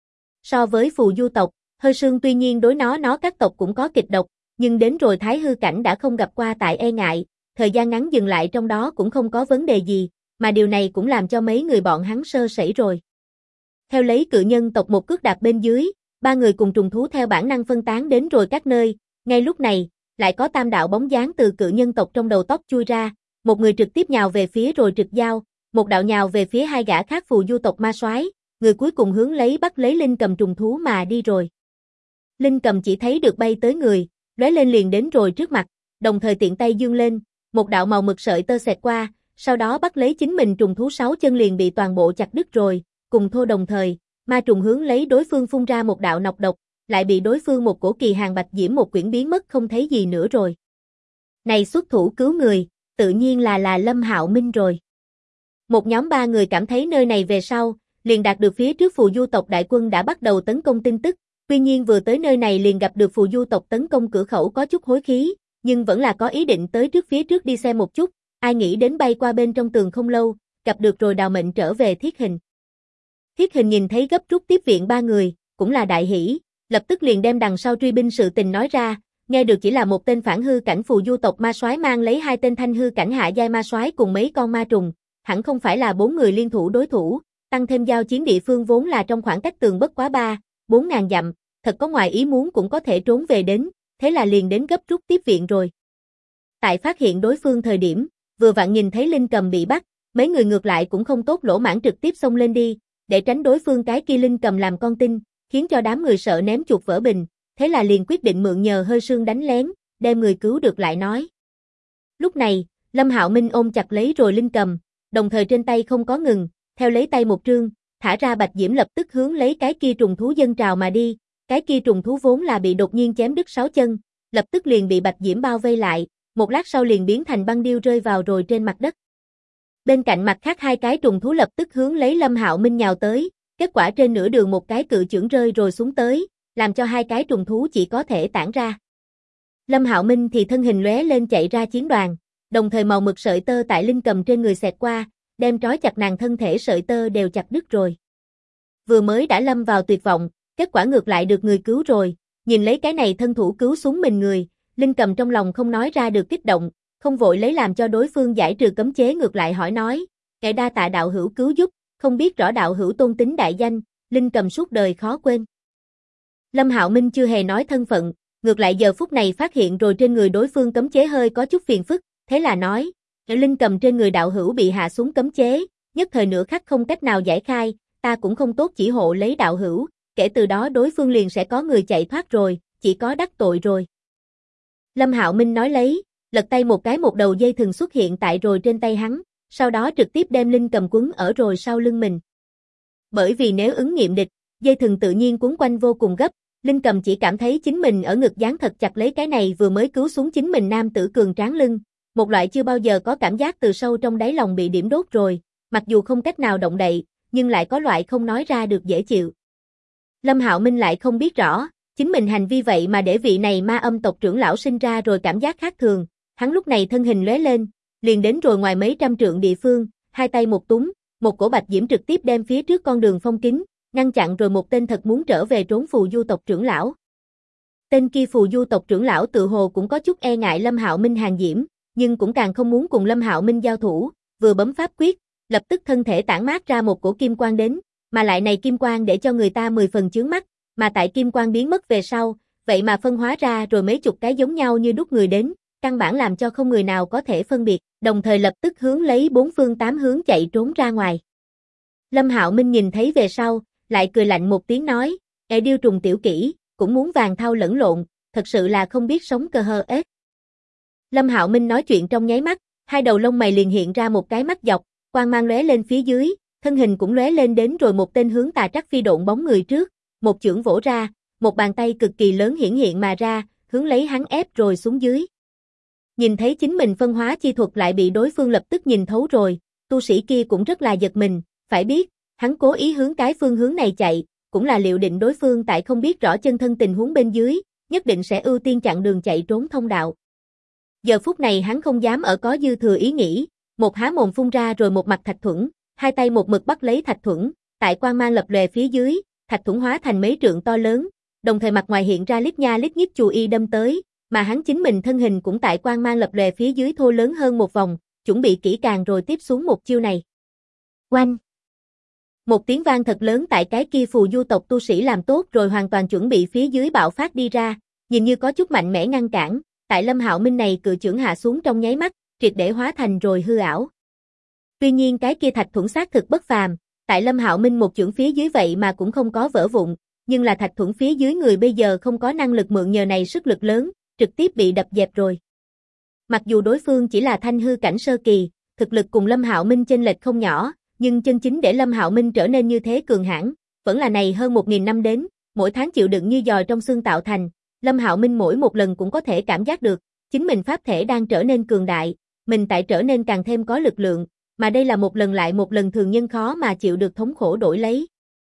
So với phù du tộc, Hơi Sương tuy nhiên đối nó các tộc cũng có kịch độc, nhưng đến rồi Thái Hư cảnh đã không gặp qua tại e ngại, thời gian ngắn dừng lại trong đó cũng không có vấn đề gì, mà điều này cũng làm cho mấy người bọn hắn sơ sẩy rồi. Theo lấy cự nhân tộc một cước đạp bên dưới, ba người cùng trùng thú theo bản năng phân tán đến rồi các nơi, ngay lúc này, lại có tam đạo bóng dáng từ cự nhân tộc trong đầu tóc chui ra, một người trực tiếp nhào về phía rồi Trực Giao, một đạo nhào về phía hai gã khác phù du tộc ma soái, người cuối cùng hướng lấy bắt lấy Linh Cầm trùng thú mà đi rồi. Linh Cầm chỉ thấy được bay tới người, lóe lên liền đến rồi trước mặt, đồng thời tiện tay dương lên, một đạo màu mực sợi tơ xẹt qua, sau đó bắt lấy chính mình trùng thú 6 chân liền bị toàn bộ chặt đứt rồi, cùng thô đồng thời, ma trùng hướng lấy đối phương phun ra một đạo nọc độc, lại bị đối phương một cổ kỳ hàng bạch diễm một quyển biến mất không thấy gì nữa rồi. Này xuất thủ cứu người, tự nhiên là Lâm Hạo Minh rồi. Một nhóm 3 người cảm thấy nơi này về sau, liền đạt được phía trước phù du tộc đại quân đã bắt đầu tấn công tin tức, tuy nhiên vừa tới nơi này liền gặp được phù du tộc tấn công cửa khẩu có chút hối khí, nhưng vẫn là có ý định tới trước phía trước đi xem một chút, ai nghĩ đến bay qua bên trong tường không lâu, gặp được rồi đào mệnh trở về Thiết Hình. Thiết Hình nhìn thấy gấp rút tiếp viện 3 người, cũng là đại hỉ, lập tức liền đem đằng sau truy binh sự tình nói ra, nghe được chỉ là một tên phản hư cảnh phù du tộc ma soái mang lấy 2 tên thanh hư cảnh hạ giai ma soái cùng mấy con ma trùng, hẳn không phải là 4 người liên thủ đối thủ, tăng thêm giao chiến địa phương vốn là trong khoảng cách tường bất quá 4 ngàn dặm, thật có ngoài ý muốn cũng có thể trốn về đến, thế là liền đến gấp rút tiếp viện rồi. Tại phát hiện đối phương thời điểm, vừa vặn nhìn thấy Linh Cầm bị bắt, mấy người ngược lại cũng không tốt lỗ mãng trực tiếp xông lên đi, để tránh đối phương cái kia Linh Cầm làm con tin, khiến cho đám người sợ ném chuột vỡ bình, thế là liền quyết định mượn nhờ Hơi Sương đánh lén, đem người cứu được lại nói. Lúc này, Lâm Hạo Minh ôm chặt lấy rồi Linh Cầm, đồng thời trên tay không có ngừng, theo lấy tay một trương, thả ra bạch diễm lập tức hướng lấy cái kia trùng thú dân trào mà đi, cái kia trùng thú vốn là bị đột nhiên chém đứt 6 chân, lập tức liền bị bạch diễm bao vây lại, một lát sau liền biến thành băng điêu rơi vào rồi trên mặt đất. Bên cạnh mặt khác 2 cái trùng thú lập tức hướng lấy Lâm Hạo Minh nhào tới, kết quả trên nửa đường một cái cự chưởng rơi rồi xuống tới, làm cho 2 cái trùng thú chỉ có thể tản ra. Lâm Hạo Minh thì thân hình lóe lên chạy ra chiến đoàn, đồng thời màu mực sợi tơ tại Linh Cầm trên người xẹt qua, đem trói chặt nàng thân thể sợi tơ đều chặt đứt rồi. Vừa mới đã lâm vào tuyệt vọng, kết quả ngược lại được người cứu rồi, nhìn lấy cái này thân thủ cứu xuống mình người, Linh Cầm trong lòng không nói ra được kích động, không vội lấy làm cho đối phương giải trừ cấm chế ngược lại hỏi nói, kẻ đa tạ đạo hữu cứu giúp, không biết rõ đạo hữu tôn tính đại danh, Linh Cầm suốt đời khó quên. Lâm Hạo Minh chưa hề nói thân phận, ngược lại giờ phút này phát hiện rồi trên người đối phương cấm chế hơi có chút phiền phức, thế là nói, Linh Cầm trên người đạo hữu bị hạ xuống cấm chế, nhất thời nửa khắc không cách nào giải khai, ta cũng không tốt chỉ hộ lấy đạo hữu, kể từ đó đối phương liền sẽ có người chạy thoát rồi, chỉ có đắc tội rồi. Lâm Hạo Minh nói lấy, lật tay một cái một đầu dây thừng xuất hiện tại rồi trên tay hắn, sau đó trực tiếp đem Linh Cầm quấn ở rồi sau lưng mình. Bởi vì nếu ứng nghiệm địch, dây thừng tự nhiên quấn quanh vô cùng gấp, Linh Cầm chỉ cảm thấy chính mình ở ngực dán thật chặt lấy cái này vừa mới cứu xuống chính mình nam tử cường tráng lưng, một loại chưa bao giờ có cảm giác từ sâu trong đáy lòng bị điểm đốt rồi, mặc dù không cách nào động đậy, nhưng lại có loại không nói ra được dễ chịu. Lâm Hạo Minh lại không biết rõ, chính mình hành vi vậy mà để vị này ma âm tộc trưởng lão sinh ra rồi cảm giác khác thường, hắn lúc này thân hình lóe lên, liền đến rồi ngoài mấy trăm trượng địa phương, 2 tay một túm, một cổ bạch diễm trực tiếp đem phía trước con đường phong kín, ngăn chặn rồi một tên thật muốn trở về trốn phù du tộc trưởng lão. Tên kia phù du tộc trưởng lão tự hồ cũng có chút e ngại Lâm Hạo Minh hàng diễm, nhưng cũng càng không muốn cùng Lâm Hạo Minh giao thủ, vừa bấm pháp quyết, lập tức thân thể tản mát ra một cổ kim quang đến, mà lại này kim quang để cho người ta 10 phần chướng mắt, mà tại kim quang biến mất về sau, vậy mà phân hóa ra rồi mấy chục cái giống nhau như đúc người đến, căn bản làm cho không người nào có thể phân biệt, đồng thời lập tức hướng lấy 4 phương 8 hướng chạy trốn ra ngoài. Lâm Hạo Minh nhìn thấy về sau, lại cười lạnh một tiếng nói, điêu trùng tiểu kỹ, cũng muốn vàng thau lẫn lộn, thật sự là không biết sống cơ hơ ếch. Lâm Hạo Minh nói chuyện trong nháy mắt, 2 đầu lông mày liền hiện ra một cái mắt dọc, quang mang lóe lên phía dưới, thân hình cũng lóe lên đến rồi một tên hướng Tà Trắc Phi độn bóng người trước, một chưởng vỗ ra, một bàn tay cực kỳ lớn hiển hiện mà ra, hướng lấy hắn ép rồi xuống dưới. Nhìn thấy chính mình phân hóa chi thuật lại bị đối phương lập tức nhìn thấu rồi, tu sĩ kia cũng rất là giật mình, phải biết, hắn cố ý hướng cái phương hướng này chạy, cũng là liệu định đối phương tại không biết rõ chân thân tình huống bên dưới, nhất định sẽ ưu tiên chặn đường chạy trốn thông đạo. Giờ phút này hắn không dám ở có dư thừa ý nghĩ, một há mồm phun ra rồi một mặt thạch thuẫn, hai tay một mực bắt lấy thạch thuẫn, tại quang mang lập lòe phía dưới, thạch thuẫn hóa thành mấy trượng to lớn, đồng thời mặt ngoài hiện ra lít nha lít nhít chù y đâm tới, mà hắn chính mình thân hình cũng tại quang mang lập lòe phía dưới thô lớn hơn một vòng, chuẩn bị kỹ càng rồi tiếp xuống một chiêu này. Oanh! Một tiếng vang thật lớn tại cái kia phù du tộc tu sĩ làm tốt rồi hoàn toàn chuẩn bị phía dưới bạo phát đi ra, nhìn như có chút mạnh mẽ ngăn cản, tại Lâm Hạo Minh này cự chưởng hạ xuống trong nháy mắt, triệt để hóa thành rồi hư ảo. Tuy nhiên cái kia thạch thuẫn xác thực bất phàm, tại Lâm Hạo Minh một chưởng phía dưới vậy mà cũng không có vỡ vụn, nhưng là thạch thuẫn phía dưới người bây giờ không có năng lực mượn nhờ này sức lực lớn, trực tiếp bị đập dẹp rồi. Mặc dù đối phương chỉ là thanh hư cảnh sơ kỳ, thực lực cùng Lâm Hạo Minh chênh lệch không nhỏ, nhưng chân chính để Lâm Hạo Minh trở nên như thế cường hãn, vẫn là này hơn 1000 năm đến, mỗi tháng chịu đựng như giò trong xương tạo thành, Lâm Hạo Minh mỗi một lần cũng có thể cảm giác được, chính mình pháp thể đang trở nên cường đại, mình tại trở nên càng thêm có lực lượng, mà đây là một lần lại một lần thường nhân khó mà chịu được thống khổ đổi lấy.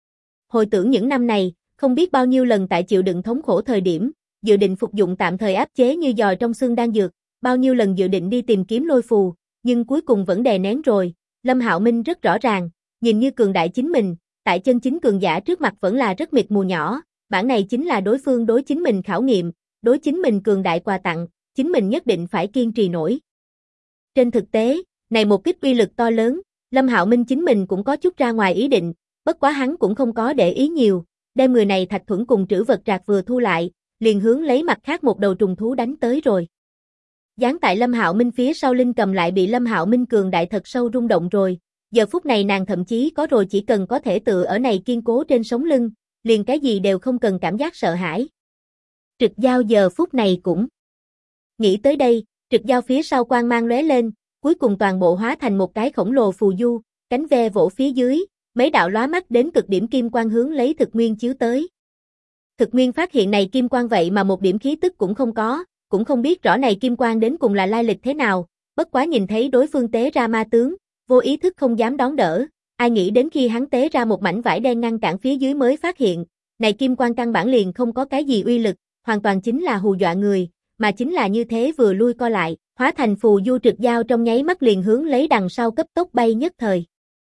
Hồi tưởng những năm này, không biết bao nhiêu lần tại chịu đựng thống khổ thời điểm, dự định phục dụng tạm thời áp chế như giò trong xương đan dược, bao nhiêu lần dự định đi tìm kiếm lôi phù, nhưng cuối cùng vẫn đè nén rồi. Lâm Hạo Minh rất rõ ràng, nhìn như cường đại chính mình, tại chân chính cường giả trước mặt vẫn là rất mịt mù nhỏ, bản này chính là đối phương đối chính mình khảo nghiệm, đối chính mình cường đại quà tặng, chính mình nhất định phải kiên trì nổi. Trên thực tế, này một kích uy lực to lớn, Lâm Hạo Minh chính mình cũng có chút ra ngoài ý định, bất quá hắn cũng không có để ý nhiều, đem người này thạch thuẫn cùng trữ vật trạc vừa thu lại, liền hướng lấy mặt khác một đầu trùng thú đánh tới rồi. Giáng tại Lâm Hạo Minh phía sau Linh Cầm lại bị Lâm Hạo Minh cường đại thật sâu rung động rồi, giờ phút này nàng thậm chí có rồi chỉ cần có thể tựa ở này kiên cố trên sống lưng, liền cái gì đều không cần cảm giác sợ hãi. Trực Giao giờ phút này cũng nghĩ tới đây, Trực Giao phía sau quang mang lóe lên, cuối cùng toàn bộ hóa thành một cái khổng lồ phù du, cánh ve vỗ phía dưới, mấy đạo lóa mắt đến cực điểm kim quang hướng lấy Thực Nguyên chiếu tới. Thực Nguyên phát hiện này kim quang vậy mà một điểm khí tức cũng không có, cũng không biết rõ này kim quang đến cùng là lai lịch thế nào, bất quá nhìn thấy đối phương tế ra ma tướng, vô ý thức không dám đón đỡ, ai nghĩ đến khi hắn tế ra một mảnh vải đen ngăn cản phía dưới mới phát hiện, này kim quang căn bản liền không có cái gì uy lực, hoàn toàn chính là hù dọa người, mà chính là như thế vừa lui co lại, hóa thành phù du Trực Giao trong nháy mắt liền hướng lấy đằng sau cấp tốc bay nhất thời.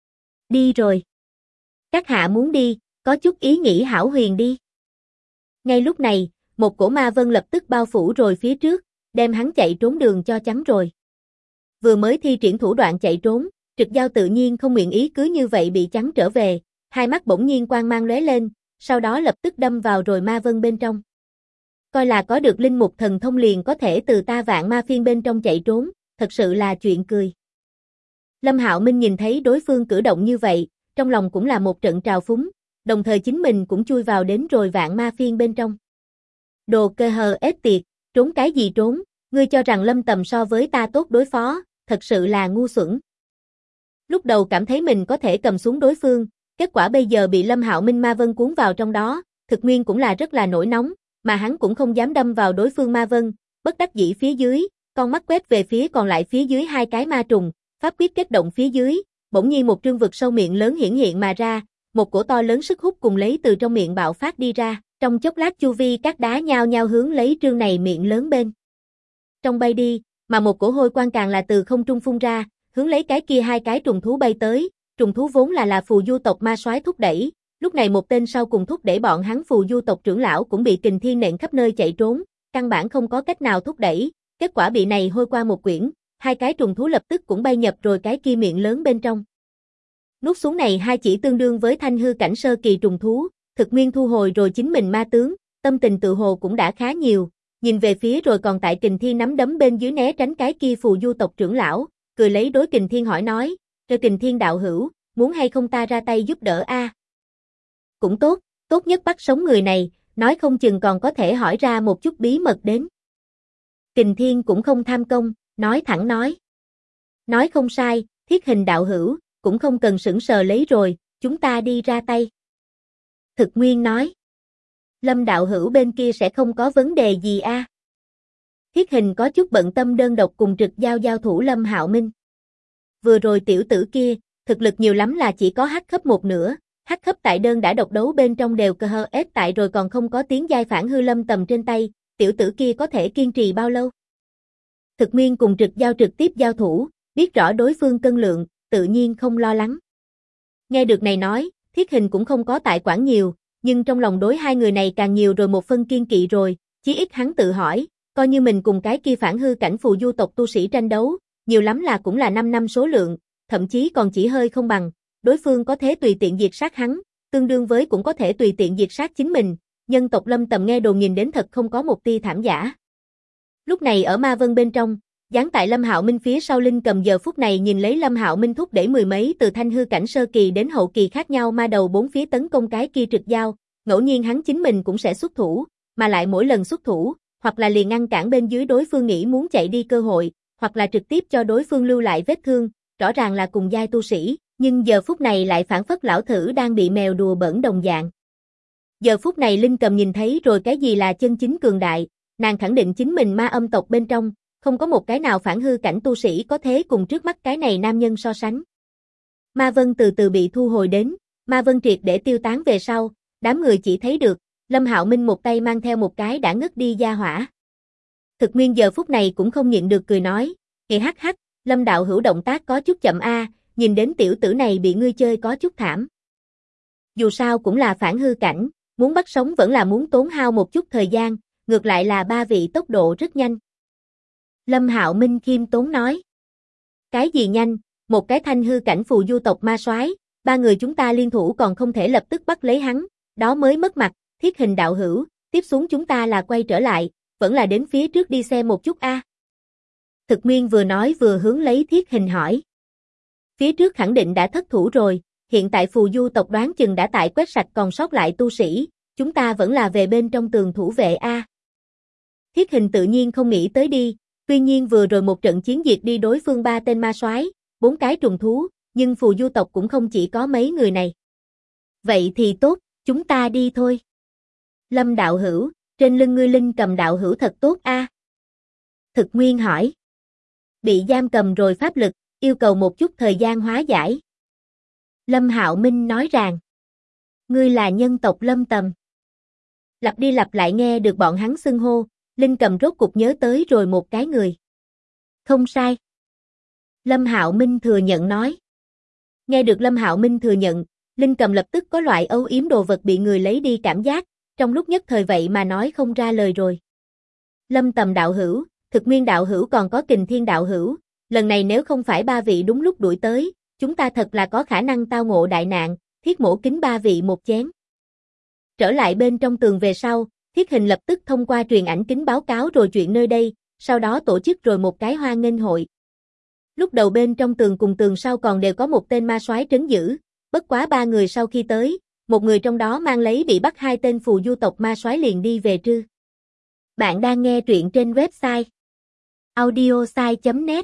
Đi rồi. Các hạ muốn đi, có chút ý nghĩ hão huyền đi. Ngay lúc này, một cổ ma vân lập tức bao phủ rồi phía trước, đem hắn chạy trốn đường cho chắn rồi. Vừa mới thi triển thủ đoạn chạy trốn, Trực Giao tự nhiên không nguyện ý cứ như vậy bị chắn trở về, hai mắt bỗng nhiên quang mang lóe lên, sau đó lập tức đâm vào rồi ma vân bên trong. Coi là có được linh mục thần thông liền có thể từ ta vạn ma phiên bên trong chạy trốn, thật sự là chuyện cười. Lâm Hạo Minh nhìn thấy đối phương cử động như vậy, trong lòng cũng là một trận trào phúng, đồng thời chính mình cũng chui vào đến rồi vạn ma phiên bên trong. Đồ cơ hờ ết tiệt, trốn cái gì trốn, ngươi cho rằng Lâm Tầm so với ta tốt đối phó, thật sự là ngu xuẩn. Lúc đầu cảm thấy mình có thể cầm xuống đối phương, kết quả bây giờ bị Lâm Hạo Minh ma vân cuốn vào trong đó, Thực Nguyên cũng là rất là nổi nóng, mà hắn cũng không dám đâm vào đối phương ma vân, bất đắc dĩ phía dưới, con mắt quét về phía còn lại phía dưới hai cái ma trùng, pháp quyết kết động phía dưới, bỗng nhiên một trương vực sâu miệng lớn hiển hiện mà ra, một cổ to lớn sức hút cùng lấy từ trong miệng bạo phát đi ra, trong chốc lát chu vi các đá nhao nhao hướng lấy trương này miệng lớn bên trong bay đi, mà một cổ hôi quang càng là từ không trung phun ra, hướng lấy cái kia hai cái trùng thú bay tới, trùng thú vốn là phù du tộc ma soái thúc đẩy, lúc này một tên sau cùng thúc đẩy bọn hắn phù du tộc trưởng lão cũng bị kình thiên nện khắp nơi chạy trốn, căn bản không có cách nào thúc đẩy, kết quả bị này hôi qua một quyển, hai cái trùng thú lập tức cũng bay nhập rồi cái kia miệng lớn bên trong. Nuốt xuống này hai chỉ tương đương với thanh hư cảnh sơ kỳ trùng thú, Thực Nguyên thu hồi rồi chính mình ma tướng, tâm tình tự hồ cũng đã khá nhiều, nhìn về phía rồi còn tại kình thiên nắm đấm bên dưới né tránh cái kia phù du tộc trưởng lão, cười lấy đối kình thiên hỏi nói, rồi kình thiên đạo hữu, muốn hay không ta ra tay giúp đỡ a? Cũng tốt, tốt nhất bắt sống người này, nói không chừng còn có thể hỏi ra một chút bí mật đến. Kình thiên cũng không tham công, nói thẳng nói. Nói không sai, Thiết Hình đạo hữu, cũng không cần sững sờ lấy rồi, chúng ta đi ra tay. Thực Nguyên nói. Lâm đạo hữu bên kia sẽ không có vấn đề gì a? Thiết Hình có chút bận tâm đơn độc cùng Trực Giao giao thủ Lâm Hạo Minh. Vừa rồi tiểu tử kia, thực lực nhiều lắm là chỉ có hắc khớp một nửa, Hắc Khấp tại đơn đã độc đấu bên trong đều cơ hơ ép tại rồi còn không có tiếng giai phản hư Lâm Tầm trên tay, tiểu tử kia có thể kiên trì bao lâu? Thực Nguyên cùng Trực Giao trực tiếp giao thủ, biết rõ đối phương cân lượng, tự nhiên không lo lắng. Nghe được này nói, Thiết Hình cũng không có tại quản nhiều, nhưng trong lòng đối hai người này càng nhiều rồi một phân kiên kỵ rồi, chí ít hắn tự hỏi, coi như mình cùng cái kia phản hư cảnh phù du tộc tu sĩ tranh đấu, nhiều lắm là cũng là 5 năm số lượng, thậm chí còn chỉ hơi không bằng, đối phương có thể tùy tiện diệt sát hắn, tương đương với cũng có thể tùy tiện diệt sát chính mình, nhân tộc Lâm Tầm nghe đồn nhìn đến thật không có một tia thảm giả. Lúc này ở Ma Vân bên trong, giáng tại Lâm Hạo Minh phía sau Linh Cầm giờ phút này nhìn lấy Lâm Hạo Minh thúc đẩy mười mấy từ thanh hư cảnh sơ kỳ đến hậu kỳ khác nhau ma đầu bốn phía tấn công cái kia Trực Giao, ngẫu nhiên hắn chính mình cũng sẽ xuất thủ, mà lại mỗi lần xuất thủ, hoặc là liền ngăn cản bên dưới đối phương nghĩ muốn chạy đi cơ hội, hoặc là trực tiếp cho đối phương lưu lại vết thương, rõ ràng là cùng giai tu sĩ, nhưng giờ phút này lại phản phất lão thử đang bị mèo đùa bỡn đồng dạng. Giờ phút này Linh Cầm nhìn thấy rồi cái gì là chân chính cường đại, nàng khẳng định chính mình ma âm tộc bên trong, không có một cái nào phản hư cảnh tu sĩ có thế cùng trước mắt cái này nam nhân so sánh. Ma Vân từ từ bị thu hồi đến, Ma Vân triệt để tiêu tán về sau, đám người chỉ thấy được, Lâm Hạo Minh một tay mang theo một cái đã ngất đi gia hỏa. Thực Nguyên giờ phút này cũng không nhịn được cười nói, hì hắc hắc, Lâm đạo hữu động tác có chút chậm a, nhìn đến tiểu tử này bị ngươi chơi có chút thảm. Dù sao cũng là phản hư cảnh, muốn bắt sống vẫn là muốn tốn hao một chút thời gian, ngược lại là ba vị tốc độ rất nhanh. Lâm Hạo Minh khiêm tốn nói. Cái gì nhanh, một cái thanh hư cảnh phù du tộc ma soái, ba người chúng ta liên thủ còn không thể lập tức bắt lấy hắn, đó mới mất mặt, Thiết Hình đạo hữu, tiếp xuống chúng ta là quay trở lại, vẫn là đến phía trước đi xem một chút a. Thực Nguyên vừa nói vừa hướng lấy Thiết Hình hỏi. Phía trước khẳng định đã thất thủ rồi, hiện tại phù du tộc đoán chừng đã tại quét sạch còn sót lại tu sĩ, chúng ta vẫn là về bên trong tường thủ vệ a. Thiết Hình tự nhiên không nghĩ tới đi, tuy nhiên vừa rồi một trận chiến diệt đi đối phương 3 tên ma soái, 4 cái trùng thú, nhưng phù du tộc cũng không chỉ có mấy người này. Vậy thì tốt, chúng ta đi thôi. Lâm đạo hữu, trên lưng ngươi Linh Cầm đạo hữu thật tốt a. Thực Nguyên hỏi. Bị giam cầm rồi pháp lực, yêu cầu một chút thời gian hóa giải. Lâm Hạo Minh nói rằng, ngươi là nhân tộc Lâm Tầm. Lặp đi lặp lại nghe được bọn hắn xưng hô, Linh Cầm rốt cục nhớ tới rồi một cái người. Không sai. Lâm Hạo Minh thừa nhận nói. Nghe được Lâm Hạo Minh thừa nhận, Linh Cầm lập tức có loại âu yếm đồ vật bị người lấy đi cảm giác, trong lúc nhất thời vậy mà nói không ra lời rồi. Lâm Tầm đạo hữu, Thực Nguyên đạo hữu còn có Kình Thiên đạo hữu, lần này nếu không phải ba vị đúng lúc đuổi tới, chúng ta thật là có khả năng tao ngộ đại nạn, Thiết mổ kính ba vị một chén. Trở lại bên trong tường về sau, Thiết Hình lập tức thông qua truyền ảnh kính báo cáo rồi chuyện nơi đây, sau đó tổ chức rồi một cái hoan nghênh hội. Lúc đầu bên trong tường cùng tường sau còn đều có một tên ma soái trấn giữ, bất quá 3 người sau khi tới, một người trong đó mang lấy bị bắt 2 tên phù du tộc ma soái liền đi về trư. Bạn đang nghe truyện trên website audiosai.net.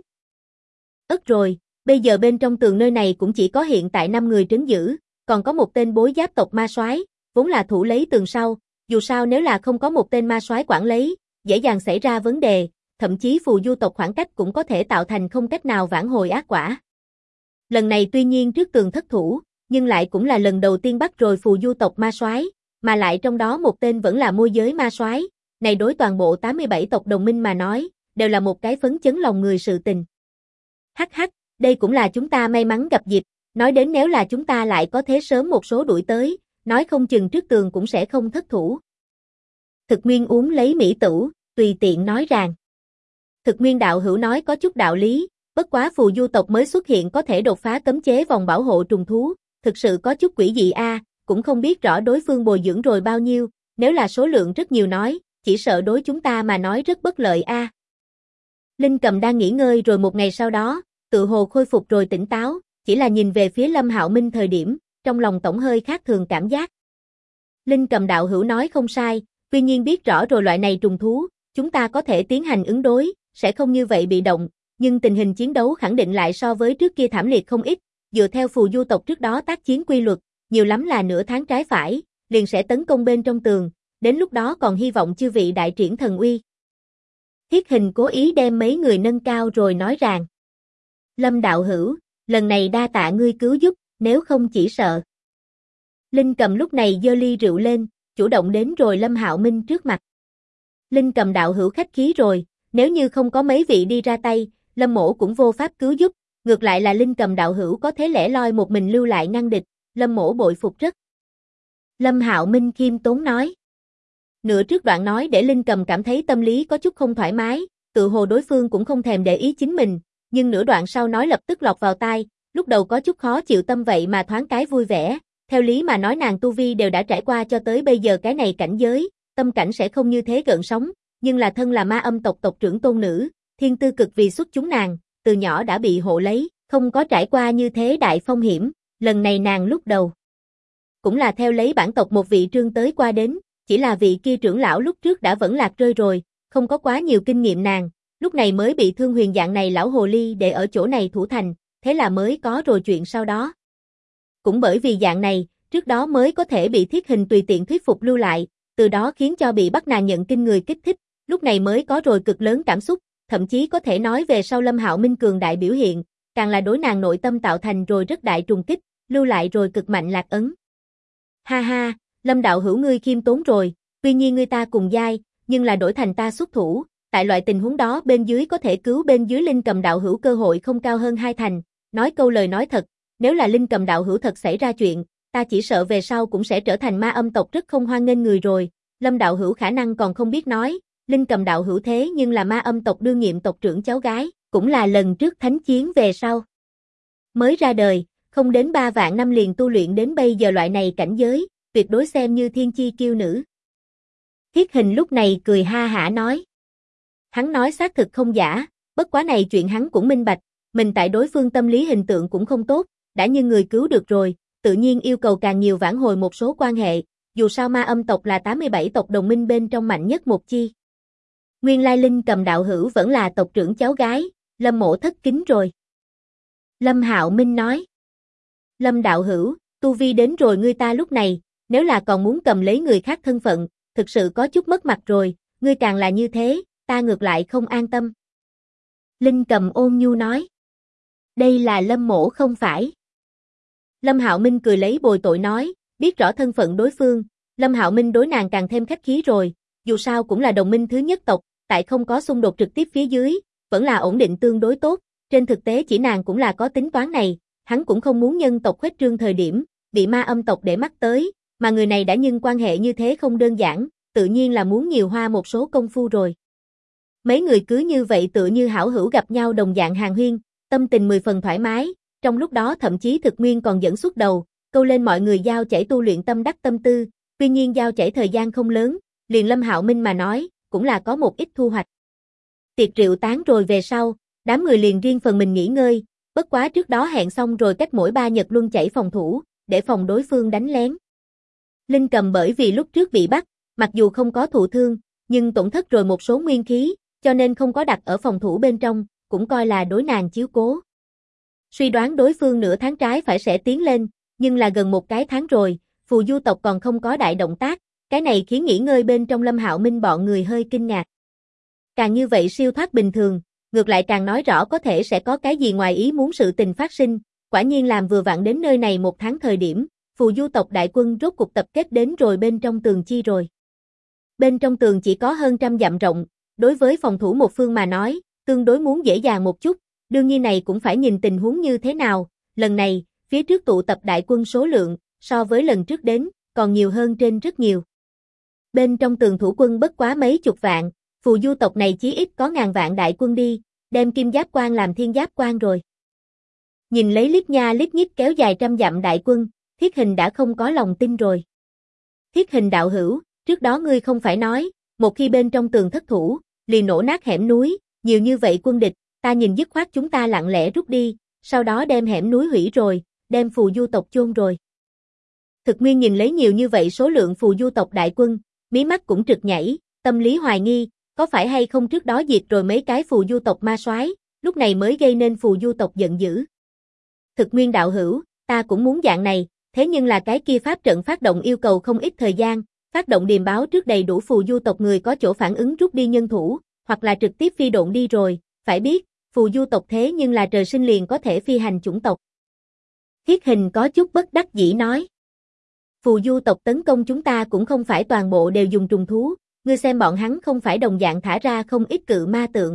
Ất rồi, bây giờ bên trong tường nơi này cũng chỉ có hiện tại 5 người trấn giữ, còn có một tên bối giáp tộc ma soái, vốn là thủ lấy tường sau, dù sao nếu là không có một tên ma soái quản lấy, dễ dàng xảy ra vấn đề, thậm chí phù du tộc khoảng cách cũng có thể tạo thành không cách nào vãn hồi ác quả. Lần này tuy nhiên trước tường thất thủ, nhưng lại cũng là lần đầu tiên bắt rồi phù du tộc ma soái, mà lại trong đó một tên vẫn là môi giới ma soái, này đối toàn bộ 87 tộc đồng minh mà nói, đều là một cái phấn chấn lòng người sự tình. Hắc hắc, đây cũng là chúng ta may mắn gặp dịp, nói đến nếu là chúng ta lại có thế sớm một số đuổi tới, nói không chừng trước tường cũng sẽ không thất thủ. Thực Nguyên uống lấy mỹ tử, tùy tiện nói rằng. Thực Nguyên đạo hữu nói có chút đạo lý, bất quá phù du tộc mới xuất hiện có thể đột phá cấm chế vòng bảo hộ trùng thú, thực sự có chút quỷ dị a, cũng không biết rõ đối phương bồi dưỡng rồi bao nhiêu, nếu là số lượng rất nhiều nói, chỉ sợ đối chúng ta mà nói rất bất lợi a. Linh Cầm đang nghỉ ngơi rồi một ngày sau đó, tự hồ khôi phục rồi tỉnh táo, chỉ là nhìn về phía Lâm Hạo Minh thời điểm, trong lòng tổng hơi khác thường cảm giác. Linh Cầm đạo hữu nói không sai, tuy nhiên biết rõ rồi loại này trùng thú, chúng ta có thể tiến hành ứng đối, sẽ không như vậy bị động, nhưng tình hình chiến đấu khẳng định lại so với trước kia thảm liệt không ít, dựa theo phù du tộc trước đó tác chiến quy luật, nhiều lắm là nửa tháng trái phải, liền sẽ tấn công bên trong tường, đến lúc đó còn hy vọng chư vị đại triển thần uy. Thiết Hình cố ý đem mấy người nâng cao rồi nói rằng, Lâm đạo hữu, lần này đa tạ ngươi cứu giúp, nếu không chỉ sợ. Linh Cầm lúc này giơ ly rượu lên, chủ động đến rồi Lâm Hạo Minh trước mặt. Linh Cầm đạo hữu khách khí rồi, nếu như không có mấy vị đi ra tay, Lâm mỗ cũng vô pháp cứu giúp, ngược lại là Linh Cầm đạo hữu có thế lẻ loi một mình lưu lại ngăn địch, Lâm mỗ bội phục rất. Lâm Hạo Minh khiêm tốn nói. Nửa trước đoạn nói để Linh Cầm cảm thấy tâm lý có chút không thoải mái, tự hồ đối phương cũng không thèm để ý chính mình, nhưng nửa đoạn sau nói lập tức lọt vào tai, lúc đầu có chút khó chịu tâm vậy mà thoáng cái vui vẻ, theo lý mà nói nàng tu vi đều đã trải qua cho tới bây giờ cái này cảnh giới, tâm cảnh sẽ không như thế gợn sóng, nhưng là thân là ma âm tộc tộc trưởng tôn nữ, thiên tư cực vì xuất chúng nàng, từ nhỏ đã bị hộ lấy, không có trải qua như thế đại phong hiểm, lần này nàng lúc đầu cũng là theo lấy bản tộc một vị trương tới qua đến, chỉ là vị kia trưởng lão lúc trước đã vẫn lạc rơi rồi, không có quá nhiều kinh nghiệm nàng, lúc này mới bị Thương Huyền dạng này lão hồ ly để ở chỗ này thủ thành, thế là mới có rồi chuyện sau đó. Cũng bởi vì dạng này, trước đó mới có thể bị Thiết Hình tùy tiện thuyết phục lưu lại, từ đó khiến cho bị bắt nàng nhận kinh người kích thích, lúc này mới có rồi cực lớn cảm xúc, thậm chí có thể nói về sau Lâm Hạo Minh cường đại biểu hiện, càng là đối nàng nội tâm tạo thành rồi rất đại trùng kích, lưu lại rồi cực mạnh lạc ấn. Ha ha, Lâm đạo hữu ngươi khiêm tốn rồi, tuy nhiên ngươi ta cùng giai, nhưng là đổi thành ta xuất thủ, tại loại tình huống đó bên dưới có thể cứu bên dưới Linh Cầm đạo hữu cơ hội không cao hơn hai thành, nói câu lời nói thật, nếu là Linh Cầm đạo hữu thật xảy ra chuyện, ta chỉ sợ về sau cũng sẽ trở thành ma âm tộc rất không hoan nghênh người rồi, Lâm đạo hữu khả năng còn không biết nói, Linh Cầm đạo hữu thế nhưng là ma âm tộc đương nhiệm tộc trưởng cháu gái, cũng là lần trước thánh chiến về sau. Mới ra đời, không đến 3 vạn năm liền tu luyện đến bây giờ loại này cảnh giới, tuyệt đối xem như thiên chi kiêu nữ. Thiết Hình lúc này cười ha hả nói. Hắn nói xác thực không giả, bất quá này chuyện hắn cũng minh bạch, mình tại đối phương tâm lý hình tượng cũng không tốt, đã như người cứu được rồi, tự nhiên yêu cầu càng nhiều vãn hồi một số quan hệ, dù sao ma âm tộc là 87 tộc đồng minh bên trong mạnh nhất một chi. Nguyên lai Linh Cầm đạo hữu vẫn là tộc trưởng cháu gái, Lâm mỗ thất kính rồi. Lâm Hạo Minh nói. Lâm đạo hữu, tu vi đến rồi ngươi ta lúc này, nếu là còn muốn cầm lấy người khác thân phận, thực sự có chút mất mặt rồi, ngươi càng là như thế, ta ngược lại không an tâm. Linh Cầm ôn nhu nói. Đây là Lâm mỗ không phải. Lâm Hạo Minh cười lấy bồi tội nói, biết rõ thân phận đối phương, Lâm Hạo Minh đối nàng càng thêm khách khí rồi, dù sao cũng là đồng minh thứ nhất tộc, tại không có xung đột trực tiếp phía dưới, vẫn là ổn định tương đối tốt, trên thực tế chỉ nàng cũng là có tính toán này, hắn cũng không muốn nhân tộc khuếch trương thời điểm, bị ma âm tộc để mắt tới, mà người này đã nhân quan hệ như thế không đơn giản, tự nhiên là muốn nhiều hoa một số công phu rồi. Mấy người cứ như vậy tựa như hảo hữu gặp nhau đồng dạng hàn huyên, tâm tình 10 phần thoải mái, trong lúc đó thậm chí Thực Nguyên còn dẫn xuất đầu, câu lên mọi người giao chảy tu luyện tâm đắc tâm tư, tuy nhiên giao chảy thời gian không lớn, liền Lâm Hạo Minh mà nói, cũng là có một ít thu hoạch. Tiệc rượu tán rồi về sau, đám người liền riêng phần mình nghỉ ngơi, bất quá trước đó hẹn xong rồi cách mỗi 3 nhật luân chảy phòng thủ, để phòng đối phương đánh lén. Linh Cầm bởi vì lúc trước bị bắt, mặc dù không có thụ thương, nhưng tổn thất rồi một số nguyên khí, cho nên không có đặt ở phòng thủ bên trong, cũng coi là đối nàng chiếu cố. Suy đoán đối phương nửa tháng trái phải sẽ tiến lên, nhưng là gần một cái tháng rồi, phù du tộc còn không có đại động tác, cái này khiến nghỉ ngơi bên trong Lâm Hạo Minh bọn người hơi kinh ngạc. Càng như vậy siêu thoát bình thường, ngược lại càng nói rõ có thể sẽ có cái gì ngoài ý muốn sự tình phát sinh, quả nhiên làm vừa vặn đến nơi này một tháng thời điểm, phù du tộc đại quân rốt cuộc tập kết đến rồi bên trong tường chi rồi. Bên trong tường chỉ có hơn 100 dặm rộng, đối với phòng thủ một phương mà nói, tương đối muốn dễ dàng một chút, đương nhiên này cũng phải nhìn tình huống như thế nào, lần này, phía trước tụ tập đại quân số lượng, so với lần trước đến, còn nhiều hơn trên rất nhiều. Bên trong tường thủ quân bất quá mấy chục vạn, phù du tộc này chí ít có ngàn vạn đại quân đi, đem kim giáp quan làm thiên giáp quan rồi. Nhìn lấy lít nha lít nhít kéo dài 100 dặm đại quân, Thiết Hình đã không có lòng tin rồi. Thiết Hình đạo hữu, trước đó ngươi không phải nói, một khi bên trong tường thất thủ, liền nổ nát hẻm núi, nhiều như vậy quân địch, ta nhìn dứt khoát chúng ta lặng lẽ rút đi, sau đó đem hẻm núi hủy rồi, đem phù du tộc chôn rồi. Thực Nguyên nhìn lấy nhiều như vậy số lượng phù du tộc đại quân, mí mắt cũng trực nhảy, tâm lý hoài nghi, có phải hay không trước đó diệt rồi mấy cái phù du tộc ma soái, lúc này mới gây nên phù du tộc giận dữ. Thực Nguyên đạo hữu, ta cũng muốn dạng này, thế nhưng là cái kia pháp trận phát động yêu cầu không ít thời gian, phát động điềm báo trước đầy đủ phù du tộc người có chỗ phản ứng rút đi nhân thủ, hoặc là trực tiếp phi độn đi rồi, phải biết, phù du tộc thế nhưng là trời sinh liền có thể phi hành chủng tộc. Thiết Hình có chút bất đắc dĩ nói. Phù du tộc tấn công chúng ta cũng không phải toàn bộ đều dùng trùng thú, ngươi xem bọn hắn không phải đồng dạng thả ra không ít cự ma tượng.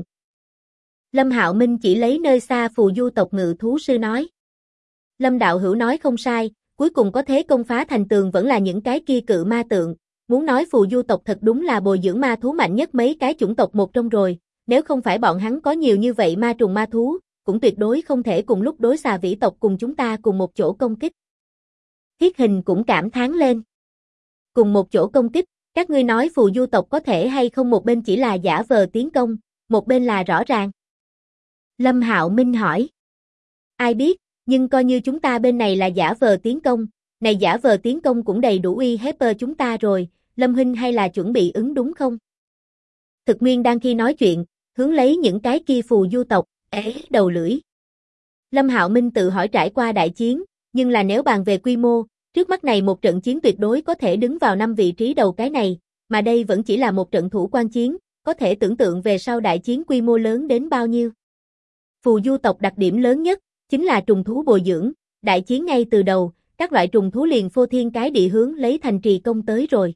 Lâm Hạo Minh chỉ lấy nơi xa phù du tộc ngự thú sư nói. Lâm đạo hữu nói không sai, cuối cùng có thế công phá thành tường vẫn là những cái kia cự ma tượng. Muốn nói phù du tộc thật đúng là bồi dưỡng ma thú mạnh nhất mấy cái chủng tộc một trong rồi, nếu không phải bọn hắn có nhiều như vậy ma trùng ma thú, cũng tuyệt đối không thể cùng lúc đối xà vĩ tộc cùng chúng ta cùng một chỗ công kích. Thiết Hình cũng cảm thán lên. Cùng một chỗ công kích, các ngươi nói phù du tộc có thể hay không một bên chỉ là giả vờ tiến công, một bên là rõ ràng. Lâm Hạo Minh hỏi. Ai biết, nhưng coi như chúng ta bên này là giả vờ tiến công, này giả vờ tiến công cũng đầy đủ uy hiếp chúng ta rồi, Lâm huynh hay là chuẩn bị ứng đúng không? Thực Nguyên đang khi nói chuyện, hướng lấy những cái kia phù du tộc, đầu lưỡi. Lâm Hạo Minh tự hỏi trải qua đại chiến, nhưng là nếu bàn về quy mô, trước mắt này một trận chiến tuyệt đối có thể đứng vào 5 vị trí đầu cái này, mà đây vẫn chỉ là một trận thủ quan chiến, có thể tưởng tượng về sau đại chiến quy mô lớn đến bao nhiêu. Phù du tộc đặc điểm lớn nhất, chính là trùng thú bồi dưỡng, đại chiến ngay từ đầu, các loại trùng thú liền phô thiên cái địa hướng lấy thành trì công tới rồi.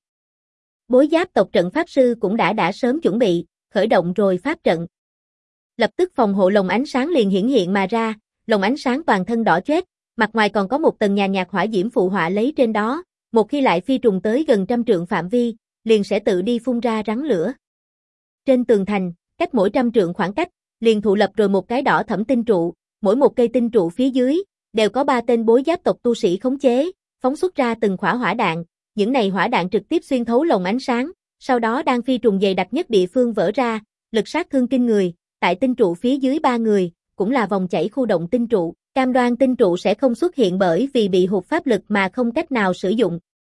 Bối giáp tộc trận pháp sư cũng đã sớm chuẩn bị, khởi động rồi pháp trận. Lập tức phòng hộ lồng ánh sáng liền hiển hiện mà ra, lồng ánh sáng toàn thân đỏ chót, mặt ngoài còn có một tầng nhàn nhạt hỏa diễm phụ họa lấy trên đó, một khi lại phi trùng tới gần 100 trượng phạm vi, liền sẽ tự đi phun ra rắn lửa. Trên tường thành, cách mỗi 100 trượng khoảng cách, liền thụ lập rồi một cái đỏ thẫm tinh trụ, mỗi một cây tinh trụ phía dưới đều có 3 tên bối giáp tộc tu sĩ khống chế, phóng xuất ra từng khỏa hỏa đạn, những này hỏa đạn trực tiếp xuyên thấu lồng ánh sáng, sau đó đang phi trùng dày đặc nhất địa phương vỡ ra, lực sát thương kinh người, tại tinh trụ phía dưới 3 người, cũng là vòng chảy khu động tinh trụ, cam đoan tinh trụ sẽ không xuất hiện bởi vì bị hụt pháp lực mà không cách nào sử dụng.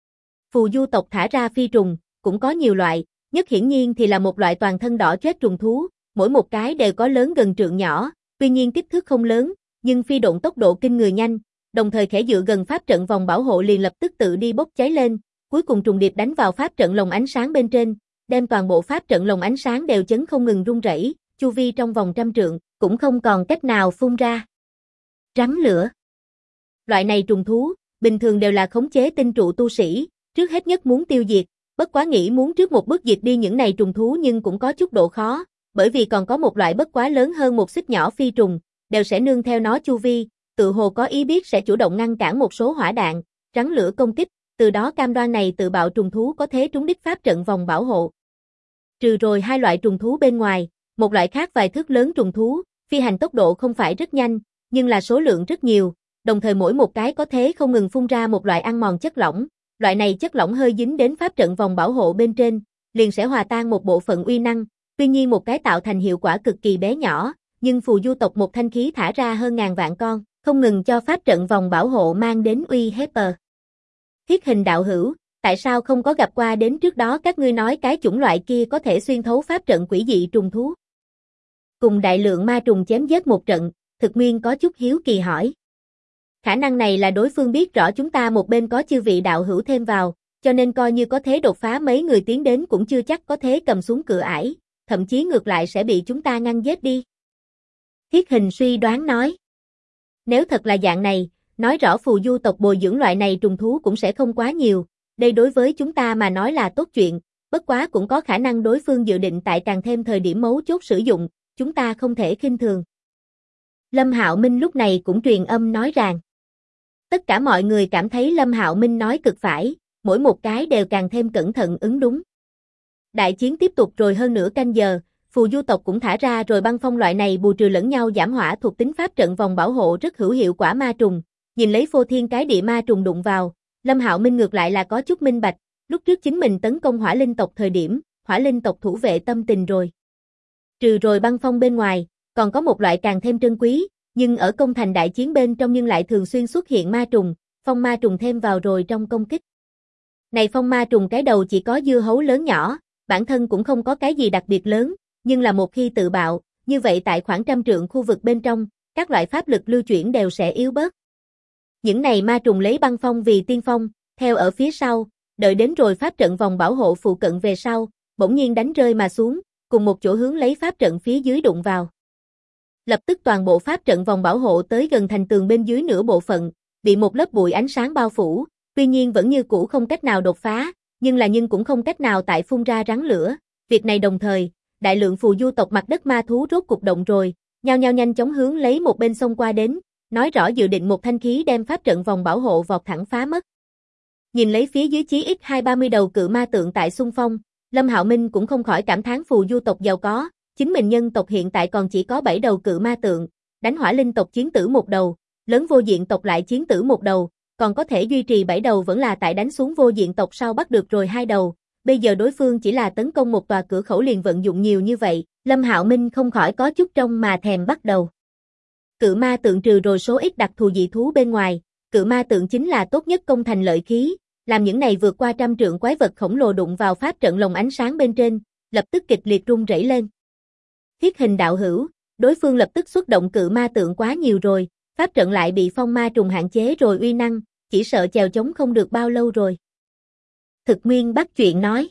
Phù du tộc thả ra phi trùng, cũng có nhiều loại, nhất hiển nhiên thì là một loại toàn thân đỏ chót trùng thú, mỗi một cái đều có lớn gần trượng nhỏ, tuy nhiên kích thước không lớn, nhưng phi độn tốc độ kinh người nhanh, đồng thời khẽ dựa gần pháp trận vòng bảo hộ liền lập tức tự đi bốc cháy lên, cuối cùng trùng điệp đánh vào pháp trận lồng ánh sáng bên trên, đem toàn bộ pháp trận lồng ánh sáng đều chấn không ngừng rung rẩy, chu vi trong vòng 100 trượng, cũng không còn cách nào phun ra rắn lửa. Loại này trùng thú, bình thường đều là khống chế tinh trụ tu sĩ, trước hết nhất muốn tiêu diệt, bất quá nghĩ muốn trước một bước diệt đi những này trùng thú nhưng cũng có chút độ khó, bởi vì còn có một loại bất quá lớn hơn một xích nhỏ phi trùng, đều sẽ nương theo nó chu vi, tự hồ có ý biết sẽ chủ động ngăn cản một số hỏa đạn, rắn lửa công kích, từ đó cam đoan này tự bạo trùng thú có thế trúng đích pháp trận vòng bảo hộ. Trừ rồi 2 loại trùng thú bên ngoài, một loại khác vài thước lớn trùng thú, phi hành tốc độ không phải rất nhanh, nhưng là số lượng rất nhiều, đồng thời mỗi một cái có thế không ngừng phun ra một loại ăn mòn chất lỏng, loại này chất lỏng hơi dính đến pháp trận vòng bảo hộ bên trên, liền sẽ hòa tan một bộ phận uy năng, tuy nhiên một cái tạo thành hiệu quả cực kỳ bé nhỏ, nhưng phù du tộc một thanh khí thả ra hơn ngàn vạn con, không ngừng cho pháp trận vòng bảo hộ mang đến uy hiếp. Thiết Hình đạo hữu, tại sao không có gặp qua đến trước đó các ngươi nói cái chủng loại kia có thể xuyên thấu pháp trận quỷ dị trùng thú? Cùng đại lượng ma trùng chém giết một trận, Thực Nguyên có chút hiếu kỳ hỏi. Khả năng này là đối phương biết rõ chúng ta một bên có chư vị đạo hữu thêm vào, cho nên coi như có thế đột phá mấy người tiến đến cũng chưa chắc có thế cầm xuống cửa ải, thậm chí ngược lại sẽ bị chúng ta ngăn giết đi. Thiết Hình suy đoán nói. Nếu thật là dạng này, nói rõ phù du tộc bồi dưỡng loại này trùng thú cũng sẽ không quá nhiều, đây đối với chúng ta mà nói là tốt chuyện, bất quá cũng có khả năng đối phương dự định tại càng thêm thời điểm mấu chốt sử dụng, chúng ta không thể khinh thường. Lâm Hạo Minh lúc này cũng truyền âm nói rằng. Tất cả mọi người cảm thấy Lâm Hạo Minh nói cực phải, mỗi một cái đều càng thêm cẩn thận ứng đúng. Đại chiến tiếp tục rồi hơn nửa canh giờ, phù du tộc cũng thả ra rồi băng phong loại này bù trừ lẫn nhau giảm hỏa thuộc tính pháp trận vòng bảo hộ rất hữu hiệu quả ma trùng, nhìn lấy phô thiên cái địa ma trùng đụng vào, Lâm Hạo Minh ngược lại là có chút minh bạch, lúc trước chính mình tấn công hỏa linh tộc thời điểm, hỏa linh tộc thủ vệ tâm tình rồi. Trừ rồi băng phong bên ngoài, còn có một loại càng thêm trân quý, nhưng ở công thành đại chiến bên trong nhưng lại thường xuyên xuất hiện ma trùng, phong ma trùng thêm vào rồi trong công kích. Này phong ma trùng cái đầu chỉ có dưa hấu lớn nhỏ, bản thân cũng không có cái gì đặc biệt lớn, nhưng là một khi tự bạo, như vậy tại khoảng 100 trượng khu vực bên trong, các loại pháp lực lưu chuyển đều sẽ yếu bớt. Những này ma trùng lấy băng phong vì tiên phong, theo ở phía sau, đợi đến rồi pháp trận vòng bảo hộ phụ cận về sau, bỗng nhiên đánh rơi mà xuống, cùng một chỗ hướng lấy pháp trận phía dưới đụng vào. Lập tức toàn bộ pháp trận vòng bảo hộ tới gần thành tường bên dưới nửa bộ phận, bị một lớp bụi ánh sáng bao phủ, Tuy nhiên vẫn như cũ không cách nào đột phá, nhưng cũng không cách nào tại phun ra rắn lửa. Việc này đồng thời, đại lượng phù du tộc mặt đất ma thú rốt cục động rồi, nhao nhao nhanh chóng hướng lấy một bên sông qua đến, nói rõ dự định một thanh khí đem pháp trận vòng bảo hộ vọt thẳng phá mất. Nhìn lấy phía dưới chí ít 20-30 đầu cự ma tượng tại xung phong, Lâm Hạo Minh cũng không khỏi cảm thán phù du tộc giàu có, chính mình nhân tộc hiện tại còn chỉ có 7 đầu cự ma tượng, đánh hỏa linh tộc chiến tử một đầu, lớn vô diện tộc lại chiến tử một đầu, còn có thể duy trì 7 đầu vẫn là tại đánh xuống vô diện tộc sau bắt được rồi 2 đầu, bây giờ đối phương chỉ là tấn công một tòa cửa khẩu liền vận dụng nhiều như vậy, Lâm Hạo Minh không khỏi có chút trông mà thèm bắt đầu. Cự ma tượng trừ rồi số ít đặc thù dị thú bên ngoài, cự ma tượng chính là tốt nhất công thành lợi khí, làm những này vượt qua 100 trượng quái vật khổng lồ đụng vào pháp trận lồng ánh sáng bên trên, lập tức kịch liệt rung rẩy lên. Thiết hình đạo hữu, đối phương lập tức xuất động cự ma tượng quá nhiều rồi, pháp trận lại bị phong ma trùng hạn chế rồi uy năng, chỉ sợ chèo chống không được bao lâu rồi. Thực Nguyên bắt chuyện nói.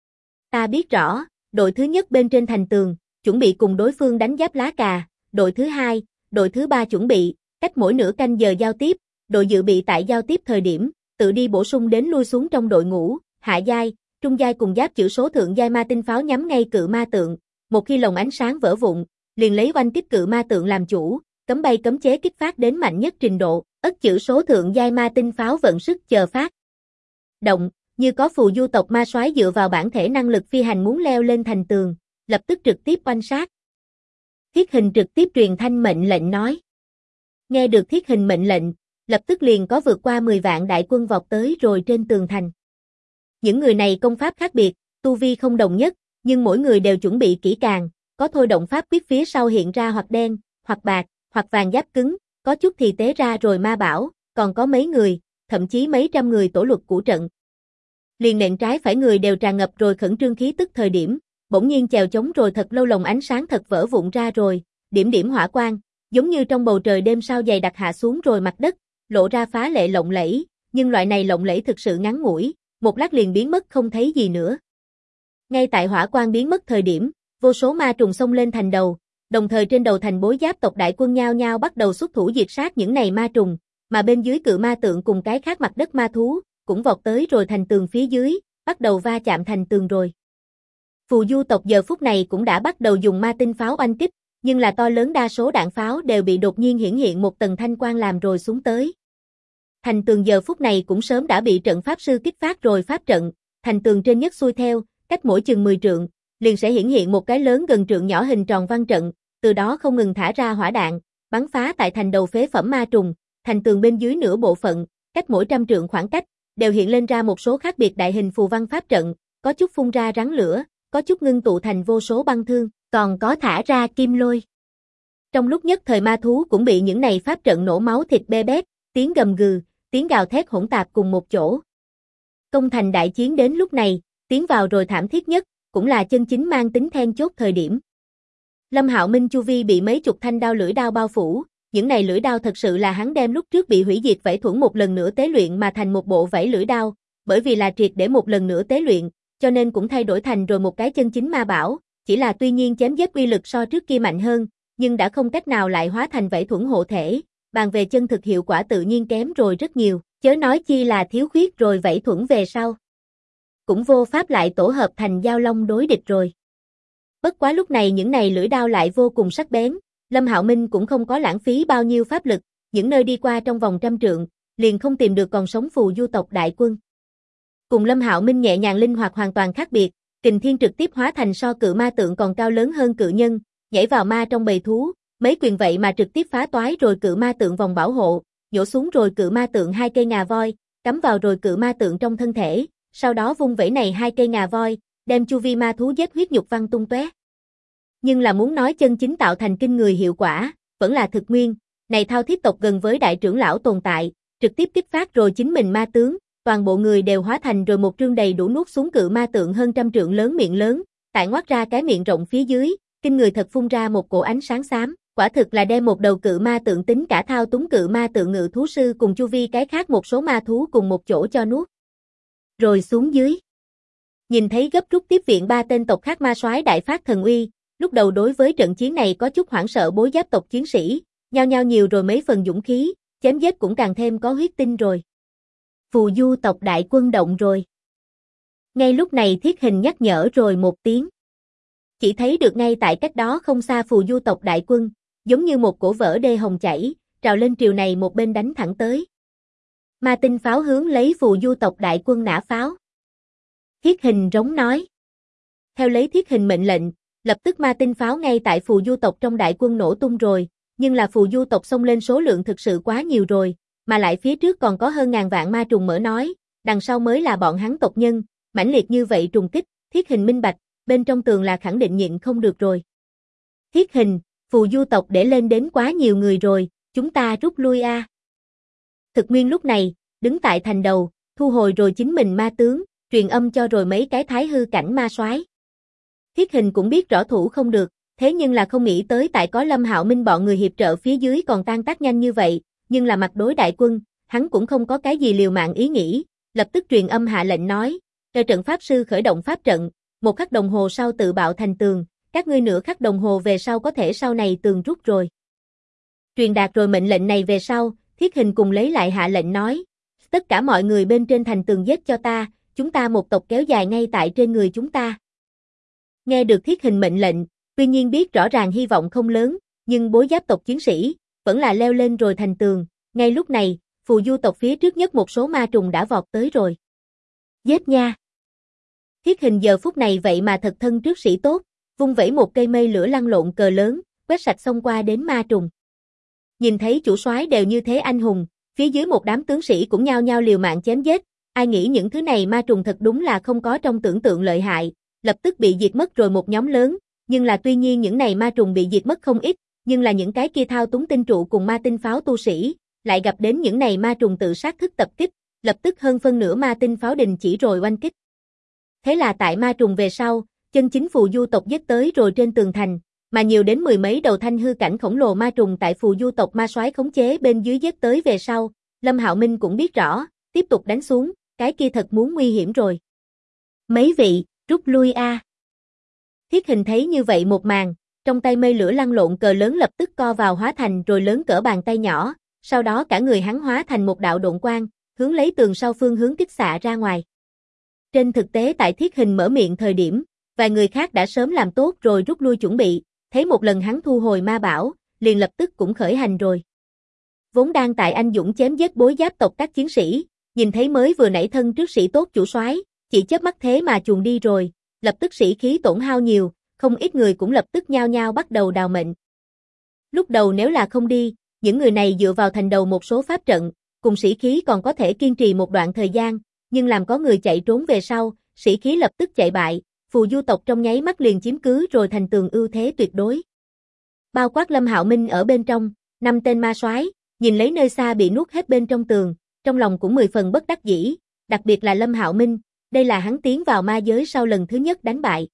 Ta biết rõ, đội thứ nhất bên trên thành tường, chuẩn bị cùng đối phương đánh giáp lá cà, đội thứ hai, đội thứ ba chuẩn bị, cách mỗi nửa canh giờ giao tiếp, đội dự bị tại giao tiếp thời điểm, tự đi bổ sung đến lui xuống trong đội ngũ, hạ giai, trung giai cùng giáp chữ số thượng giai ma tinh pháo nhắm ngay cự ma tượng, một khi lồng ánh sáng vỡ vụn, liền lấy oanh kích cự ma tượng làm chủ, cấm bay cấm chế kích phát đến mạnh nhất trình độ, ất chữ số thượng giai ma tinh pháo vận sức chờ phát. Động, như có phù du tộc ma soái dựa vào bản thể năng lực phi hành muốn leo lên thành tường, lập tức trực tiếp oanh sát. Thiết hình trực tiếp truyền thanh mệnh lệnh nói. Nghe được thiết hình mệnh lệnh, lập tức liền có vượt qua 10 vạn đại quân vọt tới rồi trên tường thành. Những người này công pháp khác biệt, tu vi không đồng nhất, nhưng mỗi người đều chuẩn bị kỹ càng, có thôi động pháp quyết phía sau hiện ra hoặc đen, hoặc bạc, hoặc vàng giáp cứng, có chút thì tế ra rồi ma bảo, còn có mấy người, thậm chí mấy trăm người tổ luật của trận. Liền nện trái phải người đều tràn ngập rồi khẩn trương khí tức thời điểm, bỗng nhiên chèo chống rồi thật lâu lồng ánh sáng thật vỡ vụn ra rồi, điểm điểm hỏa quang, giống như trong bầu trời đêm sao dày đặc hạ xuống rồi mặt đất, lộ ra phá lệ lộng lẫy, nhưng loại này lộng lẫy thực sự ngắn ngủi, một lát liền biến mất không thấy gì nữa. Ngay tại hỏa quang biến mất thời điểm, vô số ma trùng xông lên thành đầu, đồng thời trên đầu thành bối giáp tộc đại quân nhao nhao bắt đầu xuất thủ diệt sát những này ma trùng, mà bên dưới cự ma tượng cùng cái khác mặt đất ma thú, cũng vọt tới rồi thành tường phía dưới, bắt đầu va chạm thành tường rồi. Phù du tộc giờ phút này cũng đã bắt đầu dùng ma tinh pháo oanh kích, nhưng là to lớn đa số đạn pháo đều bị đột nhiên hiển hiện một tầng thanh quang làm rồi xuống tới. Thành tường giờ phút này cũng sớm đã bị trận pháp sư kích phát rồi pháp trận, thành tường trên nhất xuôi theo, cách mỗi chừng 10 trượng, liền sẽ hiển hiện một cái lớn gần trượng nhỏ hình tròn văn trận, từ đó không ngừng thả ra hỏa đạn, bắn phá tại thành đầu phế phẩm ma trùng, thành tường bên dưới nửa bộ phận, cách mỗi 100 trượng khoảng cách, đều hiện lên ra một số khác biệt đại hình phù văn pháp trận, có chút phun ra rắn lửa, có chút ngưng tụ thành vô số băng thương, còn có thả ra kim lôi. Trong lúc nhất thời ma thú cũng bị những này pháp trận nổ máu thịt bê bét, tiếng gầm gừ, tiếng gào thét hỗn tạp cùng một chỗ. Công thành đại chiến đến lúc này, tiến vào rồi thảm thiết nhất, cũng là chân chính mang tính then chốt thời điểm. Lâm Hạo Minh chu vi bị mấy chục thanh đao lưỡi đao bao phủ, những này lưỡi đao thật sự là hắn đem lúc trước bị hủy diệt vảy thuẫn một lần nữa tế luyện mà thành một bộ vảy lưỡi đao, bởi vì là triệt để một lần nữa tế luyện, cho nên cũng thay đổi thành rồi một cái chân chính ma bảo, chỉ là tuy nhiên chém giết uy lực so trước kia mạnh hơn, nhưng đã không cách nào lại hóa thành vảy thuẫn hộ thể, bàn về chân thực hiệu quả tự nhiên kém rồi rất nhiều, chớ nói chi là thiếu khuyết rồi vảy thuẫn về sau. Cũng vô pháp lại tổ hợp thành giao long đối địch rồi. Bất quá lúc này những này lưỡi đao lại vô cùng sắc bén, Lâm Hạo Minh cũng không có lãng phí bao nhiêu pháp lực, những nơi đi qua trong vòng 100 trượng, liền không tìm được còn sống phù du tộc đại quân. Cùng Lâm Hạo Minh nhẹ nhàng linh hoạt hoàn toàn khác biệt, Kình Thiên trực tiếp hóa thành so cự ma tượng còn cao lớn hơn cự nhân, nhảy vào ma trong bầy thú, mấy quyền vậy mà trực tiếp phá toái rồi cự ma tượng vòng bảo hộ, nhổ xuống rồi cự ma tượng 2 cây ngà voi, cắm vào rồi cự ma tượng trong thân thể, sau đó vung vẩy này 2 cây ngà voi, đem chu vi ma thú giết huyết nhục văng tung tóe. Nhưng là muốn nói chân chính tạo thành kinh người hiệu quả, vẫn là Thực Nguyên, này thao thiết tộc gần với đại trưởng lão tồn tại, trực tiếp kích phát rồi chính mình ma tướng, toàn bộ người đều hóa thành rồi một trương đầy đủ nuốt xuống cự ma tượng hơn 100 trượng lớn miệng lớn, tại ngoác ra cái miệng rộng phía dưới, kinh người thật phun ra một cổ ánh sáng xám, quả thực là đem một đầu cự ma tượng tính cả thao túng cự ma tượng ngự thú sư cùng chu vi cái khác một số ma thú cùng một chỗ cho nuốt. Rồi xuống dưới. Nhìn thấy gấp rút tiếp viện 3 tên tộc khác ma soái đại phát thần uy, lúc đầu đối với trận chiến này có chút hoảng sợ bối giáp tộc chiến sĩ, nhao nhao nhiều rồi mấy phần dũng khí, chém giết cũng càng thêm có huyết tinh rồi. Phù du tộc đại quân động rồi. Ngay lúc này Thiết Hình nhắc nhở rồi một tiếng. Chỉ thấy được ngay tại cách đó không xa phù du tộc đại quân, giống như một cổ vỡ đê hồng chảy, trào lên triều này một bên đánh thẳng tới. Ma tinh pháo hướng lấy phù du tộc đại quân nã pháo. Thiết Hình rống nói. Theo lấy Thiết Hình mệnh lệnh, lập tức ma tinh pháo ngay tại phù du tộc trong đại quân nổ tung rồi, nhưng là phù du tộc xông lên số lượng thực sự quá nhiều rồi, mà lại phía trước còn có hơn ngàn vạn ma trùng mở nói, đằng sau mới là bọn hắn tộc nhân, mãnh liệt như vậy trùng kích, Thiết Hình minh bạch, bên trong tường là khẳng định nhịn không được rồi. Thiết Hình, phù du tộc để lên đến quá nhiều người rồi, chúng ta rút lui a. Thực Nguyên lúc này, đứng tại thành đầu, thu hồi rồi chính mình ma tướng, truyền âm cho rồi mấy cái thái hư cảnh ma soái. Thiết Hình cũng biết rõ thủ không được, thế nhưng là không nghĩ tới tại có Lâm Hạo Minh bọn người hiệp trợ phía dưới còn tan tác nhanh như vậy, nhưng là mặt đối đại quân, hắn cũng không có cái gì liều mạng ý nghĩ, lập tức truyền âm hạ lệnh nói, cho trận pháp sư khởi động pháp trận, 1 khắc đồng hồ sau tự bạo thành tường, các ngươi nửa khắc đồng hồ về sau có thể sau này tường rút rồi. Truyền đạt rồi mệnh lệnh này về sau, Thiết Hình cùng lấy lại hạ lệnh nói, tất cả mọi người bên trên thành tường giết cho ta, chúng ta một tộc kéo dài ngay tại trên người chúng ta. Nghe được Thiết Hình mệnh lệnh, tuy nhiên biết rõ ràng hy vọng không lớn, nhưng bối giáp tộc chiến sĩ, vẫn là leo lên rồi thành tường, ngay lúc này, phù du tộc phía trước nhất một số ma trùng đã vọt tới rồi. Giết nha! Thiết Hình giờ phút này vậy mà thật thân trước sĩ tốt, vung vẩy một cây mây lửa lăn lộn cờ lớn, quét sạch xông qua đến ma trùng. Nhìn thấy chủ soái đều như thế anh hùng, phía dưới một đám tướng sĩ cũng nhao nhao liều mạng chém giết, ai nghĩ những thứ này ma trùng thật đúng là không có trong tưởng tượng lợi hại, lập tức bị diệt mất rồi một nhóm lớn, nhưng là tuy nhiên những này ma trùng bị diệt mất không ít, nhưng là những cái kia thao túng tinh trụ cùng ma tinh pháo tu sĩ, lại gặp đến những này ma trùng tự sát thức tập kích, lập tức hơn phân nửa ma tinh pháo đình chỉ rồi oanh kích. Thế là tại ma trùng về sau, chân chính phù du tộc giết tới rồi trên tường thành, mà nhiều đến 10 mấy đầu thanh hư cảnh khổng lồ ma trùng tại phù du tộc ma soái khống chế bên dưới giết tới về sau, Lâm Hạo Minh cũng biết rõ, tiếp tục đánh xuống, cái kia thật muốn nguy hiểm rồi. Mấy vị, rút lui a. Thiết Hình thấy như vậy một màn, trong tay mây lửa lăn lộn cờ lớn lập tức co vào hóa thành rồi lớn cỡ bàn tay nhỏ, sau đó cả người hắn hóa thành một đạo độn quang, hướng lấy tường sau phương hướng kích xạ ra ngoài. Trên thực tế tại Thiết Hình mở miệng thời điểm, vài người khác đã sớm làm tốt rồi rút lui chuẩn bị, thấy một lần hắn thu hồi ma bảo, liền lập tức cũng khởi hành rồi. Vốn đang tại anh dũng chém giết bối giáp tộc các chiến sĩ, nhìn thấy mới vừa nãy thân trước sĩ tốt chủ soái, chỉ chớp mắt thế mà chuồn đi rồi, lập tức sĩ khí tổn hao nhiều, không ít người cũng lập tức nhao nhao bắt đầu đào mệnh. Lúc đầu nếu là không đi, những người này dựa vào thành đầu một số pháp trận, cùng sĩ khí còn có thể kiên trì một đoạn thời gian, nhưng làm có người chạy trốn về sau, sĩ khí lập tức chạy bại, phù du tộc trong nháy mắt liền chiếm cứ rồi thành tường ưu thế tuyệt đối. Bao quát Lâm Hạo Minh ở bên trong, 5 tên ma soái, nhìn lấy nơi xa bị nuốt hết bên trong tường, trong lòng cũng 10 phần bất đắc dĩ, đặc biệt là Lâm Hạo Minh, đây là hắn tiến vào ma giới sau lần thứ nhất đánh bại.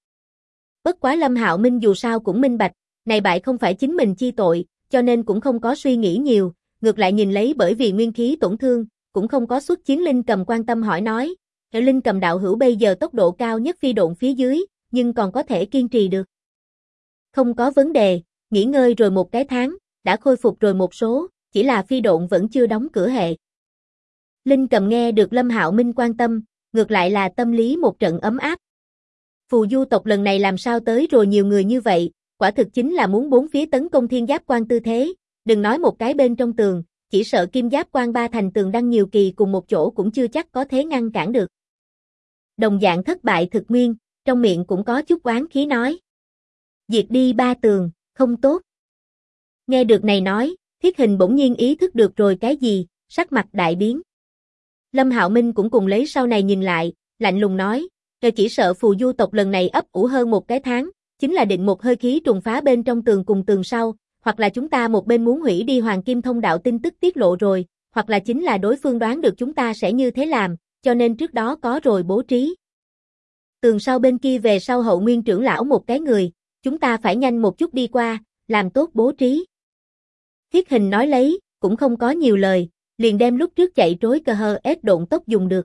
Bất quá Lâm Hạo Minh dù sao cũng minh bạch, này bại không phải chính mình chi tội, cho nên cũng không có suy nghĩ nhiều, ngược lại nhìn lấy bởi vì nguyên khí tổn thương, cũng không có xuất chiến Linh Cầm quan tâm hỏi nói, Linh Cầm đạo hữu bây giờ tốc độ cao nhất phi độn phía dưới, nhưng còn có thể kiên trì được. Không có vấn đề, nghỉ ngơi rồi một cái tháng, đã khôi phục rồi một số, chỉ là phi độn vẫn chưa đóng cửa hệ. Linh Cầm nghe được Lâm Hạo Minh quan tâm, ngược lại là tâm lý một trận ấm áp. Phù du tộc lần này làm sao tới rồi nhiều người như vậy, quả thực chính là muốn bốn phía tấn công Thiên Giáp Quan tư thế, đừng nói một cái bên trong tường, chỉ sợ Kim Giáp Quan 3 thành tường đăng nhiều kỳ cùng một chỗ cũng chưa chắc có thể ngăn cản được. Đồng dạng thất bại Thực Nguyên, trong miệng cũng có chút oán khí nói. Diệt đi 3 tường, không tốt. Nghe được này nói, Thiết Hình bỗng nhiên ý thức được rồi cái gì, sắc mặt đại biến. Lâm Hạo Minh cũng cùng lấy sau này nhìn lại, lạnh lùng nói, chỉ sợ phù du tộc lần này ấp ủ hơn một cái tháng, chính là định một hơi khí trùng phá bên trong tường cùng tường sau, hoặc là chúng ta một bên muốn hủy đi Hoàng Kim Thông đạo tin tức tiết lộ rồi, hoặc là chính là đối phương đoán được chúng ta sẽ như thế làm, cho nên trước đó có rồi bố trí. Tường sau bên kia về sau Hậu Nguyên trưởng lão một cái người, chúng ta phải nhanh một chút đi qua, làm tốt bố trí. Thiết Hình nói lấy, cũng không có nhiều lời, liền đem lúc trước chạy trối cơ hơ ép độn tốc dùng được.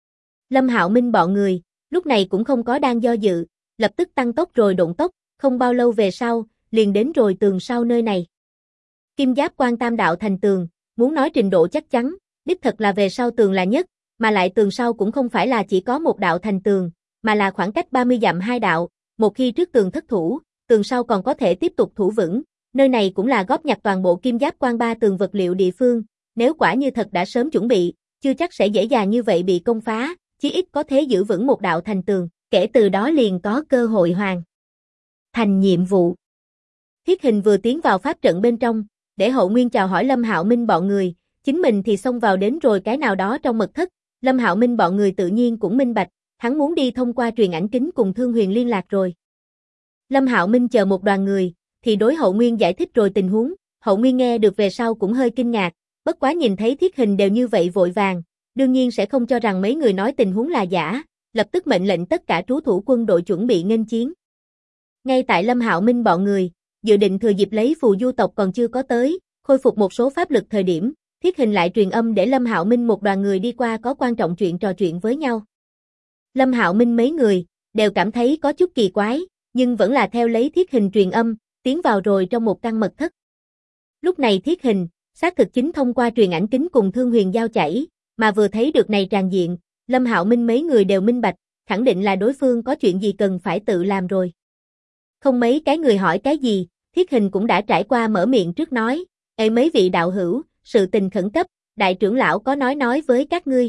Lâm Hạo Minh bọn người, lúc này cũng không có đang do dự, lập tức tăng tốc rồi độn tốc, không bao lâu về sau, liền đến rồi tường sau nơi này. Kim Giáp Quan tam đạo thành tường, muốn nói trình độ chắc chắn, đích thật là về sau tường là nhất, mà lại tường sau cũng không phải là chỉ có một đạo thành tường, mà là khoảng cách 30 dặm hai đạo, một khi trước tường thất thủ, tường sau còn có thể tiếp tục thủ vững, nơi này cũng là góp nhặt toàn bộ Kim Giáp Quan ba tường vật liệu địa phương, nếu quả như thật đã sớm chuẩn bị, chưa chắc sẽ dễ dàng như vậy bị công phá, chí ít có thể giữ vững một đạo thành tường, kể từ đó liền có cơ hội hoàn thành nhiệm vụ. Thiết Hình vừa tiến vào pháp trận bên trong, để Hậu Nguyên chào hỏi Lâm Hạo Minh bọn người, chính mình thì xông vào đến rồi cái nào đó trong mật thất, Lâm Hạo Minh bọn người tự nhiên cũng minh bạch, hắn muốn đi thông qua truyền ảnh kính cùng Thương Huyền liên lạc rồi. Lâm Hạo Minh chờ một đoàn người, thì đối Hậu Nguyên giải thích rồi tình huống, Hậu Nguyên nghe được về sau cũng hơi kinh ngạc, bất quá nhìn thấy Thiết Hình đều như vậy vội vàng, đương nhiên sẽ không cho rằng mấy người nói tình huống là giả, lập tức mệnh lệnh tất cả trú thủ quân đội chuẩn bị nghênh chiến. Ngay tại Lâm Hạo Minh bọn người, dự định thừa dịp lấy phù du tộc còn chưa có tới, khôi phục một số pháp lực thời điểm, Thiết Hình lại truyền âm để Lâm Hạo Minh một đoàn người đi qua có quan trọng chuyện trò chuyện với nhau. Lâm Hạo Minh mấy người, đều cảm thấy có chút kỳ quái, nhưng vẫn là theo lấy Thiết Hình truyền âm, tiến vào rồi trong một căn mật thất. Lúc này Thiết Hình, xác thực chính thông qua truyền ảnh kính cùng Thương Huyền giao chảy, mà vừa thấy được này tràn diện, Lâm Hạo Minh mấy người đều minh bạch, khẳng định là đối phương có chuyện gì cần phải tự làm rồi. Không mấy cái người hỏi cái gì, Thiết Hình cũng đã trải qua mở miệng trước nói, "Ê mấy vị đạo hữu, sự tình khẩn cấp, đại trưởng lão có nói với các ngươi.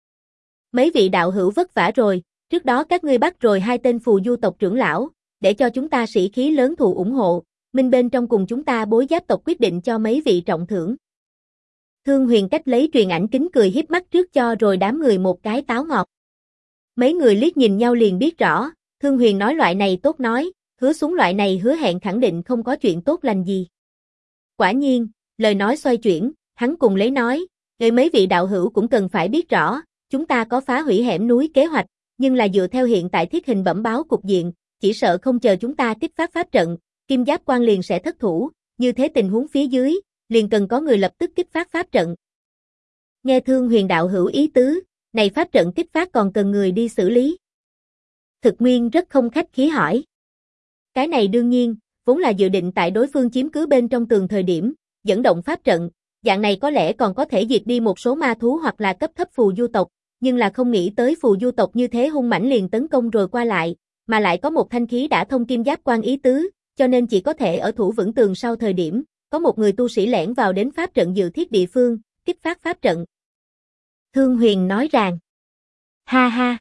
Mấy vị đạo hữu vất vả rồi, trước đó các ngươi bắt rồi hai tên phù du tộc trưởng lão, để cho chúng ta sĩ khí lớn thù ủng hộ, minh bên trong cùng chúng ta bối giáp tộc quyết định cho mấy vị trọng thưởng." Thương Huyền cách lấy truyền ảnh kính cười hiếp mắt trước cho rồi đám người một cái táo ngọt. Mấy người liếc nhìn nhau liền biết rõ, Thương Huyền nói loại này tốt nói, hứa xuống loại này hứa hẹn khẳng định không có chuyện tốt lành gì. Quả nhiên, lời nói xoay chuyển, hắn cùng lấy nói, "Người mấy vị đạo hữu cũng cần phải biết rõ, chúng ta có phá hủy hẻm núi kế hoạch, nhưng là dựa theo hiện tại Thiết Hình bẩm báo cục diện, chỉ sợ không chờ chúng ta kích phát pháp trận, Kim Giáp Quan liền sẽ thất thủ, như thế tình huống phía dưới, liền cần có người lập tức kích phát pháp trận." Nghe Thương Huyền đạo hữu ý tứ, này pháp trận kích phát còn cần người đi xử lý. Thực Nguyên rất không khách khí hỏi. Cái này đương nhiên, vốn là dự định tại đối phương chiếm cứ bên trong tường thời điểm, dẫn động pháp trận, dạng này có lẽ còn có thể diệt đi một số ma thú hoặc là cấp thấp phù du tộc, nhưng là không nghĩ tới phù du tộc như thế hung mãnh liền tấn công rồi qua lại, mà lại có một thanh khí đã thông Kim Giáp Quan ý tứ, cho nên chỉ có thể ở thủ vững tường sau thời điểm, có một người tu sĩ lẻn vào đến pháp trận dự thiết địa phương, kích phát pháp trận. Thương Huyền nói rằng, "Ha ha,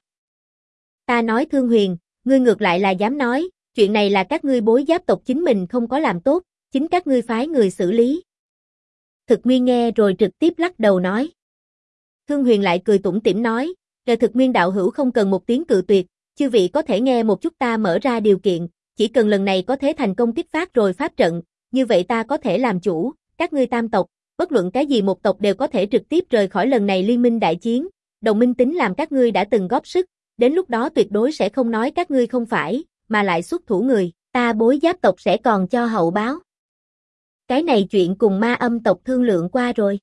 ta nói Thương Huyền, ngươi ngược lại là dám nói, chuyện này là các ngươi bối giáp tộc chính mình không có làm tốt, chính các ngươi phái người xử lý." Thực Nguyên nghe rồi trực tiếp lắc đầu nói. Thương Huyền lại cười tủm tỉm nói, "Trời Thực Nguyên đạo hữu không cần một tiếng cự tuyệt, chư vị có thể nghe một chút ta mở ra điều kiện, chỉ cần lần này có thể thành công kích phát rồi pháp trận, như vậy ta có thể làm chủ, các ngươi tam tộc, bất luận cái gì một tộc đều có thể trực tiếp rời khỏi lần này liên minh đại chiến, đồng minh tính làm các ngươi đã từng góp sức, đến lúc đó tuyệt đối sẽ không nói các ngươi không phải, mà lại xuất thủ người, ta bối giáp tộc sẽ còn cho hậu báo." Cái này chuyện cùng ma âm tộc thương lượng qua rồi.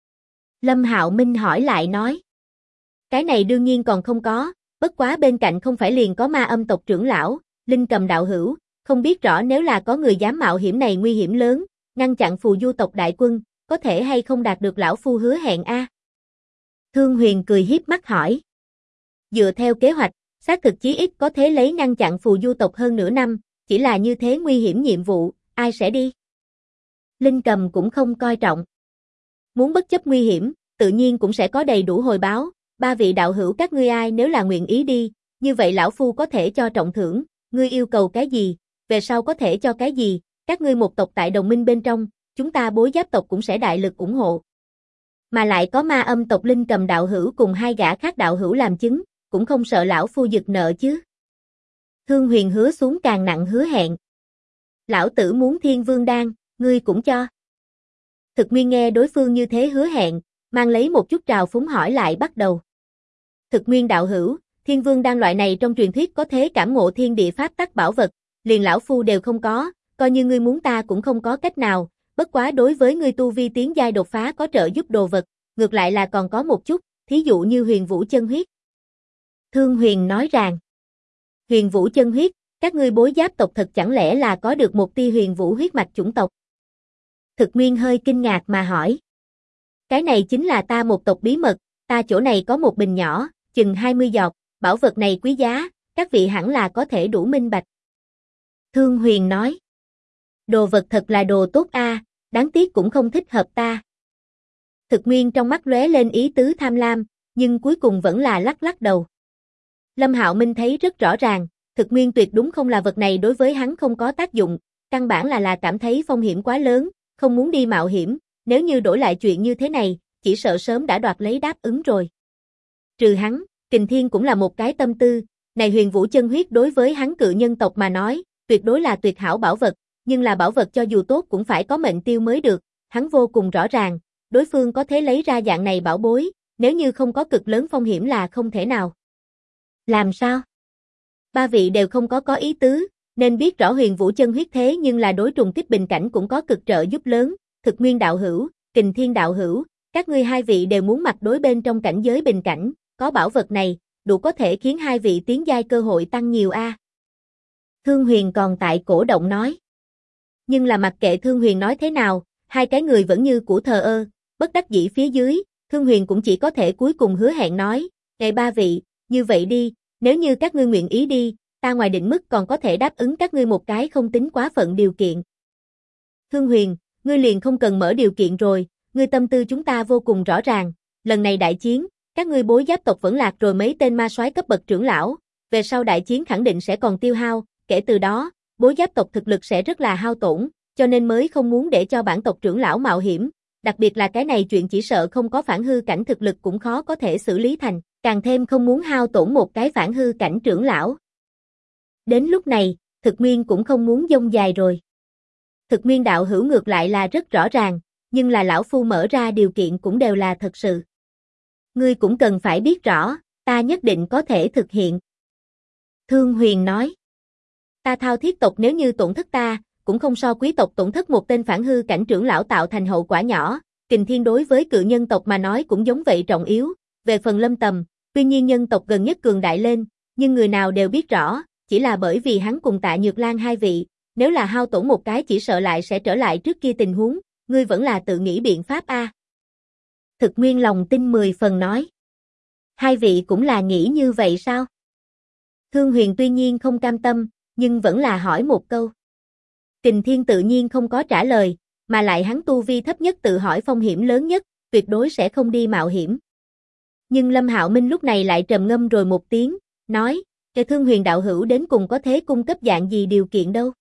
Lâm Hạo Minh hỏi lại nói. Cái này đương nhiên còn không có, bất quá bên cạnh không phải liền có ma âm tộc trưởng lão, Linh Cầm đạo hữu, không biết rõ nếu là có người dám mạo hiểm này nguy hiểm lớn, ngăn chặn phù du tộc đại quân, có thể hay không đạt được lão phu hứa hẹn a? Thương Huyền cười hiếp mắt hỏi. Dựa theo kế hoạch, xác thực chí ít có thể lấy ngăn chặn phù du tộc hơn nửa năm, chỉ là như thế nguy hiểm nhiệm vụ, ai sẽ đi? Linh Cầm cũng không coi trọng. Muốn bất chấp nguy hiểm, tự nhiên cũng sẽ có đầy đủ hồi báo, ba vị đạo hữu các ngươi ai nếu là nguyện ý đi, như vậy lão phu có thể cho trọng thưởng, ngươi yêu cầu cái gì, về sau có thể cho cái gì, các ngươi một tộc tại đồng minh bên trong, chúng ta bối giáp tộc cũng sẽ đại lực ủng hộ. Mà lại có ma âm tộc Linh Cầm đạo hữu cùng hai gã khác đạo hữu làm chứng, cũng không sợ lão phu giật nợ chứ. Thương Huyền hứa xuống càng nặng hứa hẹn. Lão tử muốn Thiên Vương đan, ngươi cũng cho. Thực Nguyên nghe đối phương như thế hứa hẹn, mang lấy một chút trào phúng hỏi lại bắt đầu. Thực Nguyên đạo hữu, Thiên Vương đan loại này trong truyền thuyết có thế cảm ngộ thiên địa pháp tắc bảo vật, liền lão phu đều không có, coi như ngươi muốn ta cũng không có cách nào, bất quá đối với ngươi tu vi tiến giai đột phá có trợ giúp đồ vật, ngược lại là còn có một chút, thí dụ như Huyền Vũ chân huyết. Thương Huyền nói rằng, Huyền Vũ chân huyết, các ngươi bối giáp tộc thật chẳng lẽ là có được một tia Huyền Vũ huyết mạch chủng tộc? Thực Nguyên hơi kinh ngạc mà hỏi. Cái này chính là ta một tộc bí mật, ta chỗ này có một bình nhỏ, chừng 20 giọt, bảo vật này quý giá, các vị hẳn là có thể đủ minh bạch. Thương Huyền nói. Đồ vật thật là đồ tốt a, đáng tiếc cũng không thích hợp ta. Thực Nguyên trong mắt lóe lên ý tứ tham lam, nhưng cuối cùng vẫn là lắc lắc đầu. Lâm Hạo Minh thấy rất rõ ràng, Thực Nguyên tuyệt đúng không là vật này đối với hắn không có tác dụng, căn bản là cảm thấy phong hiểm quá lớn, không muốn đi mạo hiểm, nếu như đổi lại chuyện như thế này, chỉ sợ sớm đã đoạt lấy đáp ứng rồi. Trừ hắn, Kình Thiên cũng là một cái tâm tư, này Huyền Vũ chân huyết đối với hắn cự nhân tộc mà nói, tuyệt đối là tuyệt hảo bảo vật, nhưng là bảo vật cho dù tốt cũng phải có mệnh tiêu mới được, hắn vô cùng rõ ràng, đối phương có thể lấy ra dạng này bảo bối, nếu như không có cực lớn phong hiểm là không thể nào. Làm sao? Ba vị đều không có ý tứ, nên biết rõ Huyền Vũ chân huyết thế nhưng là đối trùng kích bình cảnh cũng có cực trợ giúp lớn, Thực Nguyên đạo hữu, Kình Thiên đạo hữu, các ngươi hai vị đều muốn mặt đối bên trong cảnh giới bình cảnh, có bảo vật này, đủ có thể khiến hai vị tiến giai cơ hội tăng nhiều a. Thương Huyền còn tại cổ động nói. Nhưng là mặc kệ Thương Huyền nói thế nào, hai cái người vẫn như cũ thờ ơ, bất đắc dĩ phía dưới, Thương Huyền cũng chỉ có thể cuối cùng hứa hẹn nói, "Ngài ba vị, như vậy đi, nếu như các ngươi nguyện ý đi, ta ngoài định mức còn có thể đáp ứng các ngươi một cái không tính quá phận điều kiện." Thương Huyền, ngươi liền không cần mở điều kiện rồi, ngươi tâm tư chúng ta vô cùng rõ ràng, lần này đại chiến, các ngươi Bối Giáp tộc vẫn lạc rồi mấy tên ma soái cấp bậc trưởng lão, về sau đại chiến khẳng định sẽ còn tiêu hao, kể từ đó, Bối Giáp tộc thực lực sẽ rất là hao tổn, cho nên mới không muốn để cho bản tộc trưởng lão mạo hiểm, đặc biệt là cái này chuyện chỉ sợ không có phản hư cảnh thực lực cũng khó có thể xử lý thành, càng thêm không muốn hao tổn một cái phản hư cảnh trưởng lão. Đến lúc này, Thực Nguyên cũng không muốn dông dài rồi. Thực Nguyên đạo hữu ngược lại là rất rõ ràng, nhưng là lão phu mở ra điều kiện cũng đều là thật sự. Ngươi cũng cần phải biết rõ, ta nhất định có thể thực hiện. Thương Huyền nói. Ta Thao Thiết tộc nếu như tổn thất ta, cũng không so quý tộc tổn thất một tên phản hư cảnh trưởng lão tạo thành hậu quả nhỏ, Kình Thiên đối với cự nhân tộc mà nói cũng giống vậy trọng yếu, về phần Lâm Tầm, tuy nhiên nhân tộc gần nhất cường đại lên, nhưng người nào đều biết rõ, chỉ là bởi vì hắn cùng Tạ Nhược Lan hai vị, nếu là hao tổn một cái chỉ sợ lại sẽ trở lại trước kia tình huống, ngươi vẫn là tự nghĩ biện pháp a. Thực Nguyên lòng tin 10 phần nói. Hai vị cũng là nghĩ như vậy sao? Thương Huyền tuy nhiên không cam tâm, nhưng vẫn là hỏi một câu. Kình Thiên tự nhiên không có trả lời, mà lại hắn tu vi thấp nhất tự hỏi phong hiểm lớn nhất, tuyệt đối sẽ không đi mạo hiểm. Nhưng Lâm Hạo Minh lúc này lại trầm ngâm rồi một tiếng, nói, cái Thương Huyền đạo hữu đến cùng có thế cung cấp dạng gì điều kiện đâu.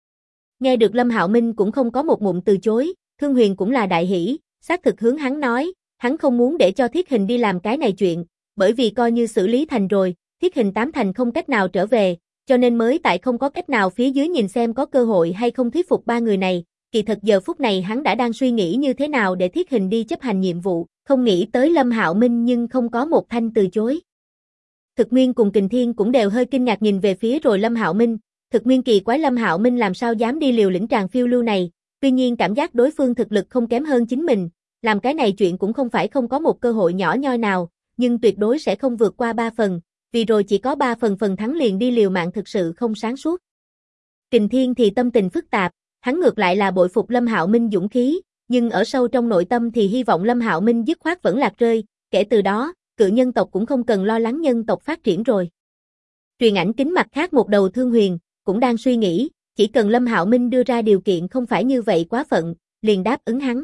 Nghe được Lâm Hạo Minh cũng không có một ngụm từ chối, Thương Huyền cũng là đại hỉ, xác thực hướng hắn nói, hắn không muốn để cho Thiết Hình đi làm cái này chuyện, bởi vì coi như xử lý thành rồi, Thiết Hình tám thành không cách nào trở về, cho nên mới tại không có cách nào phía dưới nhìn xem có cơ hội hay không thuyết phục ba người này, kỳ thật giờ phút này hắn đã đang suy nghĩ như thế nào để Thiết Hình đi chấp hành nhiệm vụ, không nghĩ tới Lâm Hạo Minh nhưng không có một thanh từ chối. Thực Nguyên cùng Kình Thiên cũng đều hơi kinh ngạc nhìn về phía rồi Lâm Hạo Minh, Thực Nguyên kỳ quái Lâm Hạo Minh làm sao dám đi liều lĩnh tràng phiêu lưu này, tuy nhiên cảm giác đối phương thực lực không kém hơn chính mình, làm cái này chuyện cũng không phải không có một cơ hội nhỏ nhoi nào, nhưng tuyệt đối sẽ không vượt qua 3 phần, vì rồi chỉ có 3 phần thắng liền đi liều mạng thực sự không sáng suốt. Kình Thiên thì tâm tình phức tạp, hắn ngược lại là bội phục Lâm Hạo Minh dũng khí, nhưng ở sâu trong nội tâm thì hy vọng Lâm Hạo Minh dứt khoát vẫn lạc rơi, kể từ đó, cự nhân tộc cũng không cần lo lắng nhân tộc phát triển rồi. Truyền ảnh kính mặt khác một đầu Thương Huyền, cũng đang suy nghĩ, chỉ cần Lâm Hạo Minh đưa ra điều kiện không phải như vậy quá phận, liền đáp ứng hắn.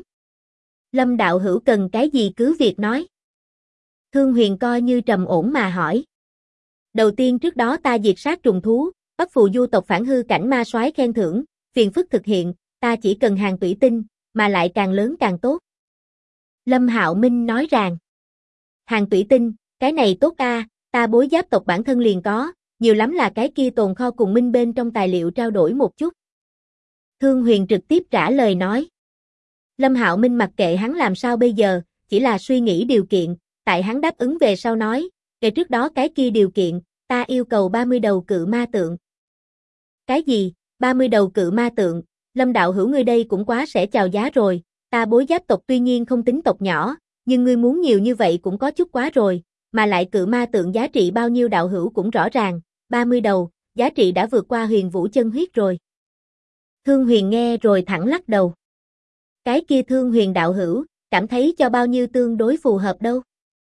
Lâm đạo hữu cần cái gì cứ việc nói. Thương Huyền coi như trầm ổn mà hỏi. Đầu tiên trước đó ta diệt sát trùng thú, bắt phù du tộc phản hư cảnh ma soái khen thưởng, phiền phức thực hiện, ta chỉ cần hàng tủy tinh, mà lại càng lớn càng tốt. Lâm Hạo Minh nói rằng, hàng tủy tinh, cái này tốt a, ta Bối Giáp tộc bản thân liền có, nhiều lắm là cái kia tồn kho cùng minh bên trong tài liệu trao đổi một chút. Thương Huyền trực tiếp trả lời nói. Lâm Hạo Minh mặc kệ hắn làm sao bây giờ, chỉ là suy nghĩ điều kiện, tại hắn đáp ứng về sau nói, ngày trước đó cái kia điều kiện, ta yêu cầu 30 đầu cự ma tượng. Cái gì, 30 đầu cự ma tượng, Lâm đạo hữu ngươi đây cũng quá sẽ chào giá rồi, ta Bối Giáp tộc tuy nhiên không tính tộc nhỏ, nhưng ngươi muốn nhiều như vậy cũng có chút quá rồi, mà lại cự ma tượng giá trị bao nhiêu đạo hữu cũng rõ ràng, 30 đầu, giá trị đã vượt qua Huyền Vũ chân huyết rồi. Thương Huyền nghe rồi thẳng lắc đầu. Cái kia Thương Huyền đạo hữu, cảm thấy cho bao nhiêu tương đối phù hợp đâu.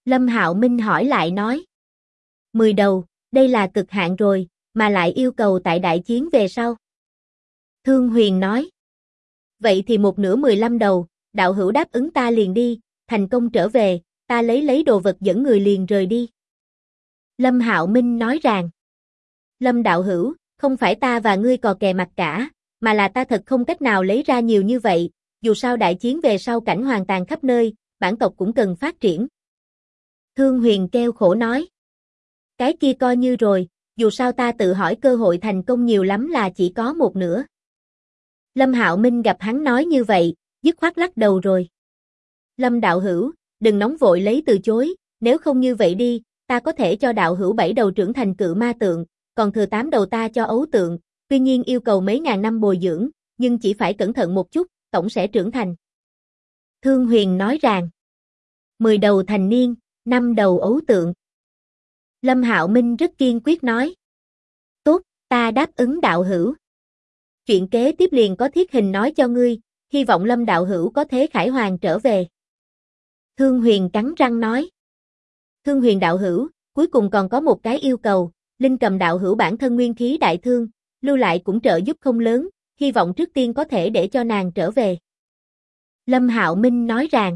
Lâm Hạo Minh hỏi lại nói. 10 đầu, đây là cực hạn rồi, mà lại yêu cầu tại đại chiến về sau. Thương Huyền nói. Vậy thì một nửa 15 đầu, đạo hữu đáp ứng ta liền đi, thành công trở về, ta lấy đồ vật dẫn người liền rời đi. Lâm Hạo Minh nói rằng. Lâm đạo hữu, không phải ta và ngươi cò kè mặt cả, mà là ta thật không cách nào lấy ra nhiều như vậy, dù sao đại chiến về sau cảnh hoàng tàn khắp nơi, bản tộc cũng cần phát triển. Thương Huyền kêu khổ nói. Cái kia coi như rồi, dù sao ta tự hỏi cơ hội thành công nhiều lắm là chỉ có một nửa. Lâm Hạo Minh gặp hắn nói như vậy, dứt khoát lắc đầu rồi. Lâm đạo hữu, đừng nóng vội lấy từ chối, nếu không như vậy đi, ta có thể cho đạo hữu 7 đầu trưởng thành cự ma tượng, còn thừa 8 đầu ta cho ấu tượng, tuy nhiên yêu cầu mấy ngàn năm bồi dưỡng, nhưng chỉ phải cẩn thận một chút, tổng sẽ trưởng thành. Thương Huyền nói rằng, 10 đầu thành niên, 5 đầu ấu tượng. Lâm Hạo Minh rất kiên quyết nói. Tốt, ta đáp ứng đạo hữu. Chuyện kế tiếp liền có Thiết Hình nói cho ngươi, hy vọng Lâm đạo hữu có thế khải hoàn trở về. Thương Huyền cắn răng nói. Thương Huyền đạo hữu, cuối cùng còn có một cái yêu cầu, Linh Cầm đạo hữu bản thân nguyên khí đại thương, lưu lại cũng trợ giúp không lớn, hy vọng trước tiên có thể để cho nàng trở về. Lâm Hạo Minh nói rằng.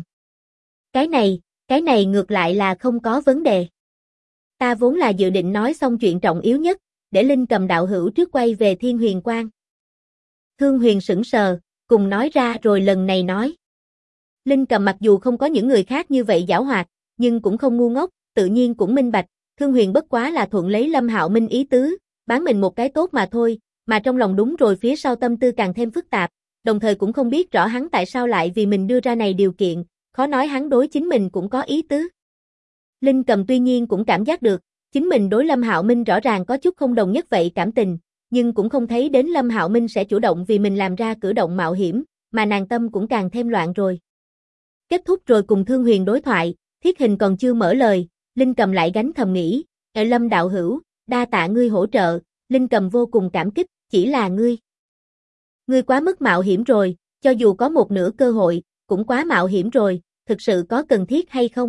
Cái này ngược lại là không có vấn đề. Ta vốn là dự định nói xong chuyện trọng yếu nhất, để Linh Cầm đạo hữu trước quay về Thiên Huyền Quang. Thương Huyền sững sờ, cùng nói ra rồi lần này nói. Linh Cầm mặc dù không có những người khác như vậy giảo hoạt, nhưng cũng không ngu ngốc, tự nhiên cũng minh bạch, Thương Huyền bất quá là thuận lấy Lâm Hạo Minh ý tứ, bán mình một cái tốt mà thôi, mà trong lòng đúng rồi phía sau tâm tư càng thêm phức tạp, đồng thời cũng không biết rõ hắn tại sao lại vì mình đưa ra này điều kiện, khó nói hắn đối chính mình cũng có ý tứ. Linh Cầm tuy nhiên cũng cảm giác được, chính mình đối Lâm Hạo Minh rõ ràng có chút không đồng nhất vậy cảm tình, nhưng cũng không thấy đến Lâm Hạo Minh sẽ chủ động vì mình làm ra cử động mạo hiểm, mà nàng tâm cũng càng thêm loạn rồi. Kết thúc rồi cùng Thương Huyền đối thoại, Thiết Hình còn chưa mở lời, Linh Cầm lại gánh thầm nghĩ, Lâm đạo hữu, đa tạ ngươi hỗ trợ, Linh Cầm vô cùng cảm kích, chỉ là ngươi. Ngươi quá mức mạo hiểm rồi, cho dù có một nửa cơ hội, cũng quá mạo hiểm rồi, thực sự có cần thiết hay không?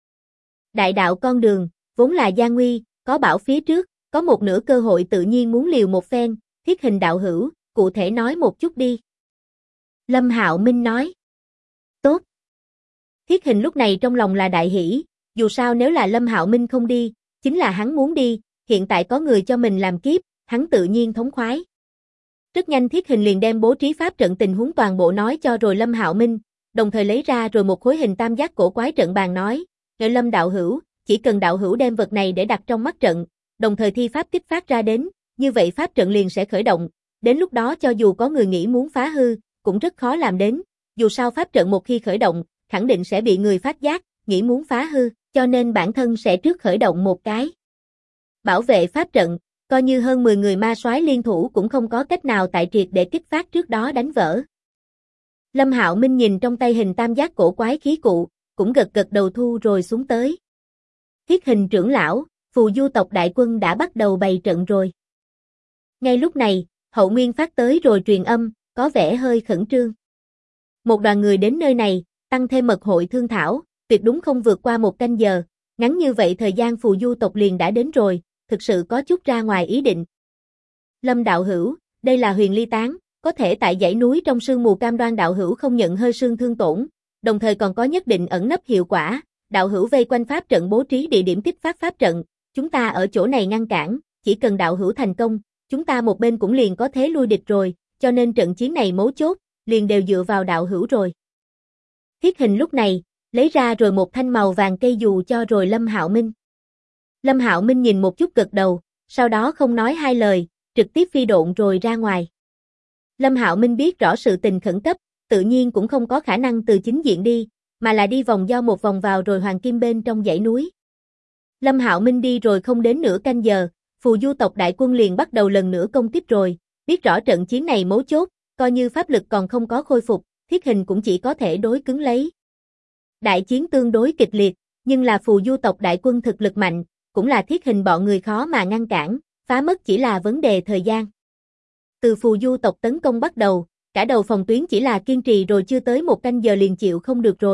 Đại đạo con đường, vốn là gian nguy, có bảo phía trước, có một nửa cơ hội tự nhiên muốn liều một phen, Thiết Hình đạo hữu, cụ thể nói một chút đi. Lâm Hạo Minh nói. Tốt. Thiết Hình lúc này trong lòng là đại hỷ, dù sao nếu là Lâm Hạo Minh không đi, chính là hắn muốn đi, hiện tại có người cho mình làm kiếp, hắn tự nhiên thống khoái. Rất nhanh Thiết Hình liền đem bố trí pháp trận tình huống toàn bộ nói cho rồi Lâm Hạo Minh, đồng thời lấy ra rồi một khối hình tam giác cổ quái trận bàn nói, Lâm đạo hữu, chỉ cần đạo hữu đem vật này để đặt trong mắt trận, đồng thời thi pháp kích phát ra đến, như vậy pháp trận liền sẽ khởi động, đến lúc đó cho dù có người nghĩ muốn phá hư, cũng rất khó làm đến, dù sao pháp trận một khi khởi động, khẳng định sẽ bị người phát giác, nghĩ muốn phá hư, cho nên bản thân sẽ trước khởi động một cái. Bảo vệ pháp trận, coi như hơn 10 người ma soái liên thủ cũng không có cách nào tại triệt để kích phát trước đó đánh vỡ. Lâm Hạo Minh nhìn trong tay hình tam giác cổ quái khí cụ, cũng gật gật đầu thu rồi xuống tới. Thiết Hình trưởng lão, phù du tộc đại quân đã bắt đầu bày trận rồi. Ngay lúc này, Hậu Nguyên phát tới rồi truyền âm, có vẻ hơi khẩn trương. Một đoàn người đến nơi này, tăng thêm mật hội thương thảo, tuyệt đúng không vượt qua 1 canh giờ, ngắn như vậy thời gian phù du tộc liền đã đến rồi, thực sự có chút ra ngoài ý định. Lâm đạo hữu, đây là Huyền Ly Tán, có thể tại dãy núi trong sương mù cam đoan đạo hữu không nhận hơi sương thương tổn, đồng thời còn có nhất định ẩn nấp hiệu quả, đạo hữu vây quanh pháp trận bố trí địa điểm kích phát pháp trận, chúng ta ở chỗ này ngăn cản, chỉ cần đạo hữu thành công, chúng ta một bên cũng liền có thế lui địch rồi, cho nên trận chiến này mấu chốt, liền đều dựa vào đạo hữu rồi. Thiết Hình lúc này, lấy ra rồi một thanh màu vàng cây dù cho rồi Lâm Hạo Minh. Lâm Hạo Minh nhìn một chút gật đầu, sau đó không nói hai lời, trực tiếp phi độn rồi ra ngoài. Lâm Hạo Minh biết rõ sự tình khẩn cấp, tự nhiên cũng không có khả năng từ chính diện đi, mà là đi vòng do một vòng vào rồi Hoàng Kim bên trong dãy núi. Lâm Hạo Minh đi rồi không đến nửa canh giờ, phù du tộc đại quân liền bắt đầu lần nữa công kích rồi, biết rõ trận chiến này mấu chốt, coi như pháp lực còn không có khôi phục, Thiết Hình cũng chỉ có thể đối cứng lấy. Đại chiến tương đối kịch liệt, nhưng là phù du tộc đại quân thực lực mạnh, cũng là Thiết Hình bọn người khó mà ngăn cản, phá mất chỉ là vấn đề thời gian. Từ phù du tộc tấn công bắt đầu, cả đầu phòng tuyến chỉ là kiên trì rồi chưa tới 1 canh giờ liền chịu không được rồi,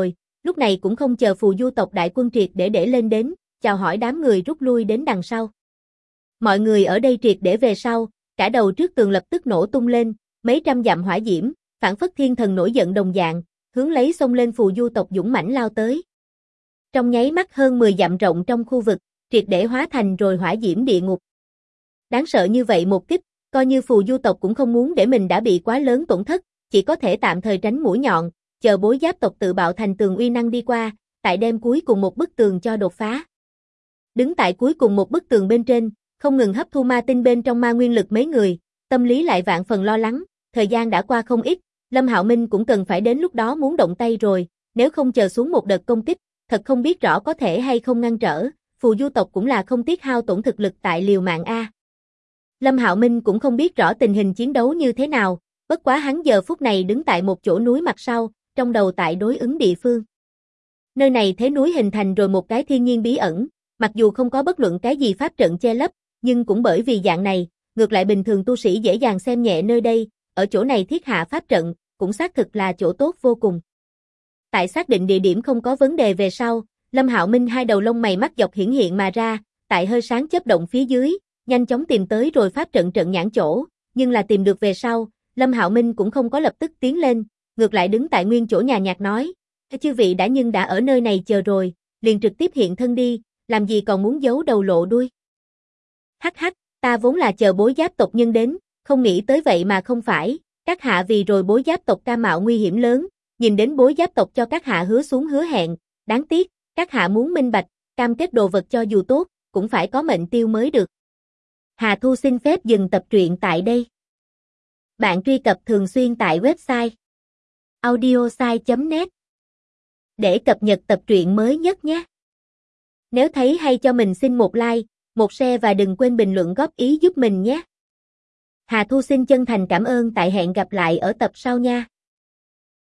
lúc này cũng không chờ phù du tộc đại quân triệt để lên đến, chào hỏi đám người rút lui đến đằng sau. Mọi người ở đây triệt để về sau, cả đầu trước tường lập tức nổ tung lên, mấy trăm dặm hỏa diễm, phảng phất thiên thần nổi giận đồng dạng, hướng lấy xông lên phù du tộc dũng mãnh lao tới. Trong nháy mắt hơn 10 dặm rộng trong khu vực, triệt để hóa thành rồi hỏa diễm địa ngục. Đáng sợ như vậy một kích, coi như phù du tộc cũng không muốn để mình đã bị quá lớn tổn thất, chỉ có thể tạm thời tránh mũi nhọn, chờ bối giáp tộc tự bạo thành tường uy năng đi qua, tại đem cuối cùng một bức tường cho đột phá. Đứng tại cuối cùng một bức tường bên trên, không ngừng hấp thu ma tinh bên trong ma nguyên lực mấy người, tâm lý lại vạn phần lo lắng, thời gian đã qua không ít, Lâm Hạo Minh cũng cần phải đến lúc đó muốn động tay rồi, nếu không chờ xuống một đợt công kích, thật không biết rõ có thể hay không ngăn trở, phù du tộc cũng là không tiếc hao tổn thực lực tại liều mạng A. Lâm Hạo Minh cũng không biết rõ tình hình chiến đấu như thế nào, bất quá hắn giờ phút này đứng tại một chỗ núi mặt sau, trong đầu tại đối ứng địa phương. Nơi này thế núi hình thành rồi một cái thiên nhiên bí ẩn, mặc dù không có bất luận cái gì pháp trận che lấp, nhưng cũng bởi vì dạng này, ngược lại bình thường tu sĩ dễ dàng xem nhẹ nơi đây, ở chỗ này thiết hạ pháp trận, cũng xác thực là chỗ tốt vô cùng. Tại xác định địa điểm không có vấn đề về sau, Lâm Hạo Minh hai đầu lông mày mắt dọc hiển hiện mà ra, tại hơi sáng chớp động phía dưới, nhanh chóng tìm tới rồi pháp trận trận nhãn chỗ, nhưng là tìm được về sau, Lâm Hạo Minh cũng không có lập tức tiến lên, ngược lại đứng tại nguyên chỗ nhà nhạc nói, chư vị đã ở nơi này chờ rồi, liền trực tiếp hiện thân đi, làm gì còn muốn giấu đầu lộ đuôi. Hắc hắc, ta vốn là chờ bối giáp tộc nhân đến, không nghĩ tới vậy mà không phải, các hạ vì rồi bối giáp tộc ca mạo nguy hiểm lớn, nhìn đến bối giáp tộc cho các hạ hứa xuống hứa hẹn, đáng tiếc, các hạ muốn minh bạch, cam kết đồ vật cho dù tốt, cũng phải có mệnh tiêu mới được. Hà Thu xin phép dừng tập truyện tại đây. Bạn truy cập thường xuyên tại website audiosai.net để cập nhật tập truyện mới nhất nhé. Nếu thấy hay cho mình xin một like, một share và đừng quên bình luận góp ý giúp mình nhé. Hà Thu xin chân thành cảm ơn, tại hẹn gặp lại ở tập sau nha.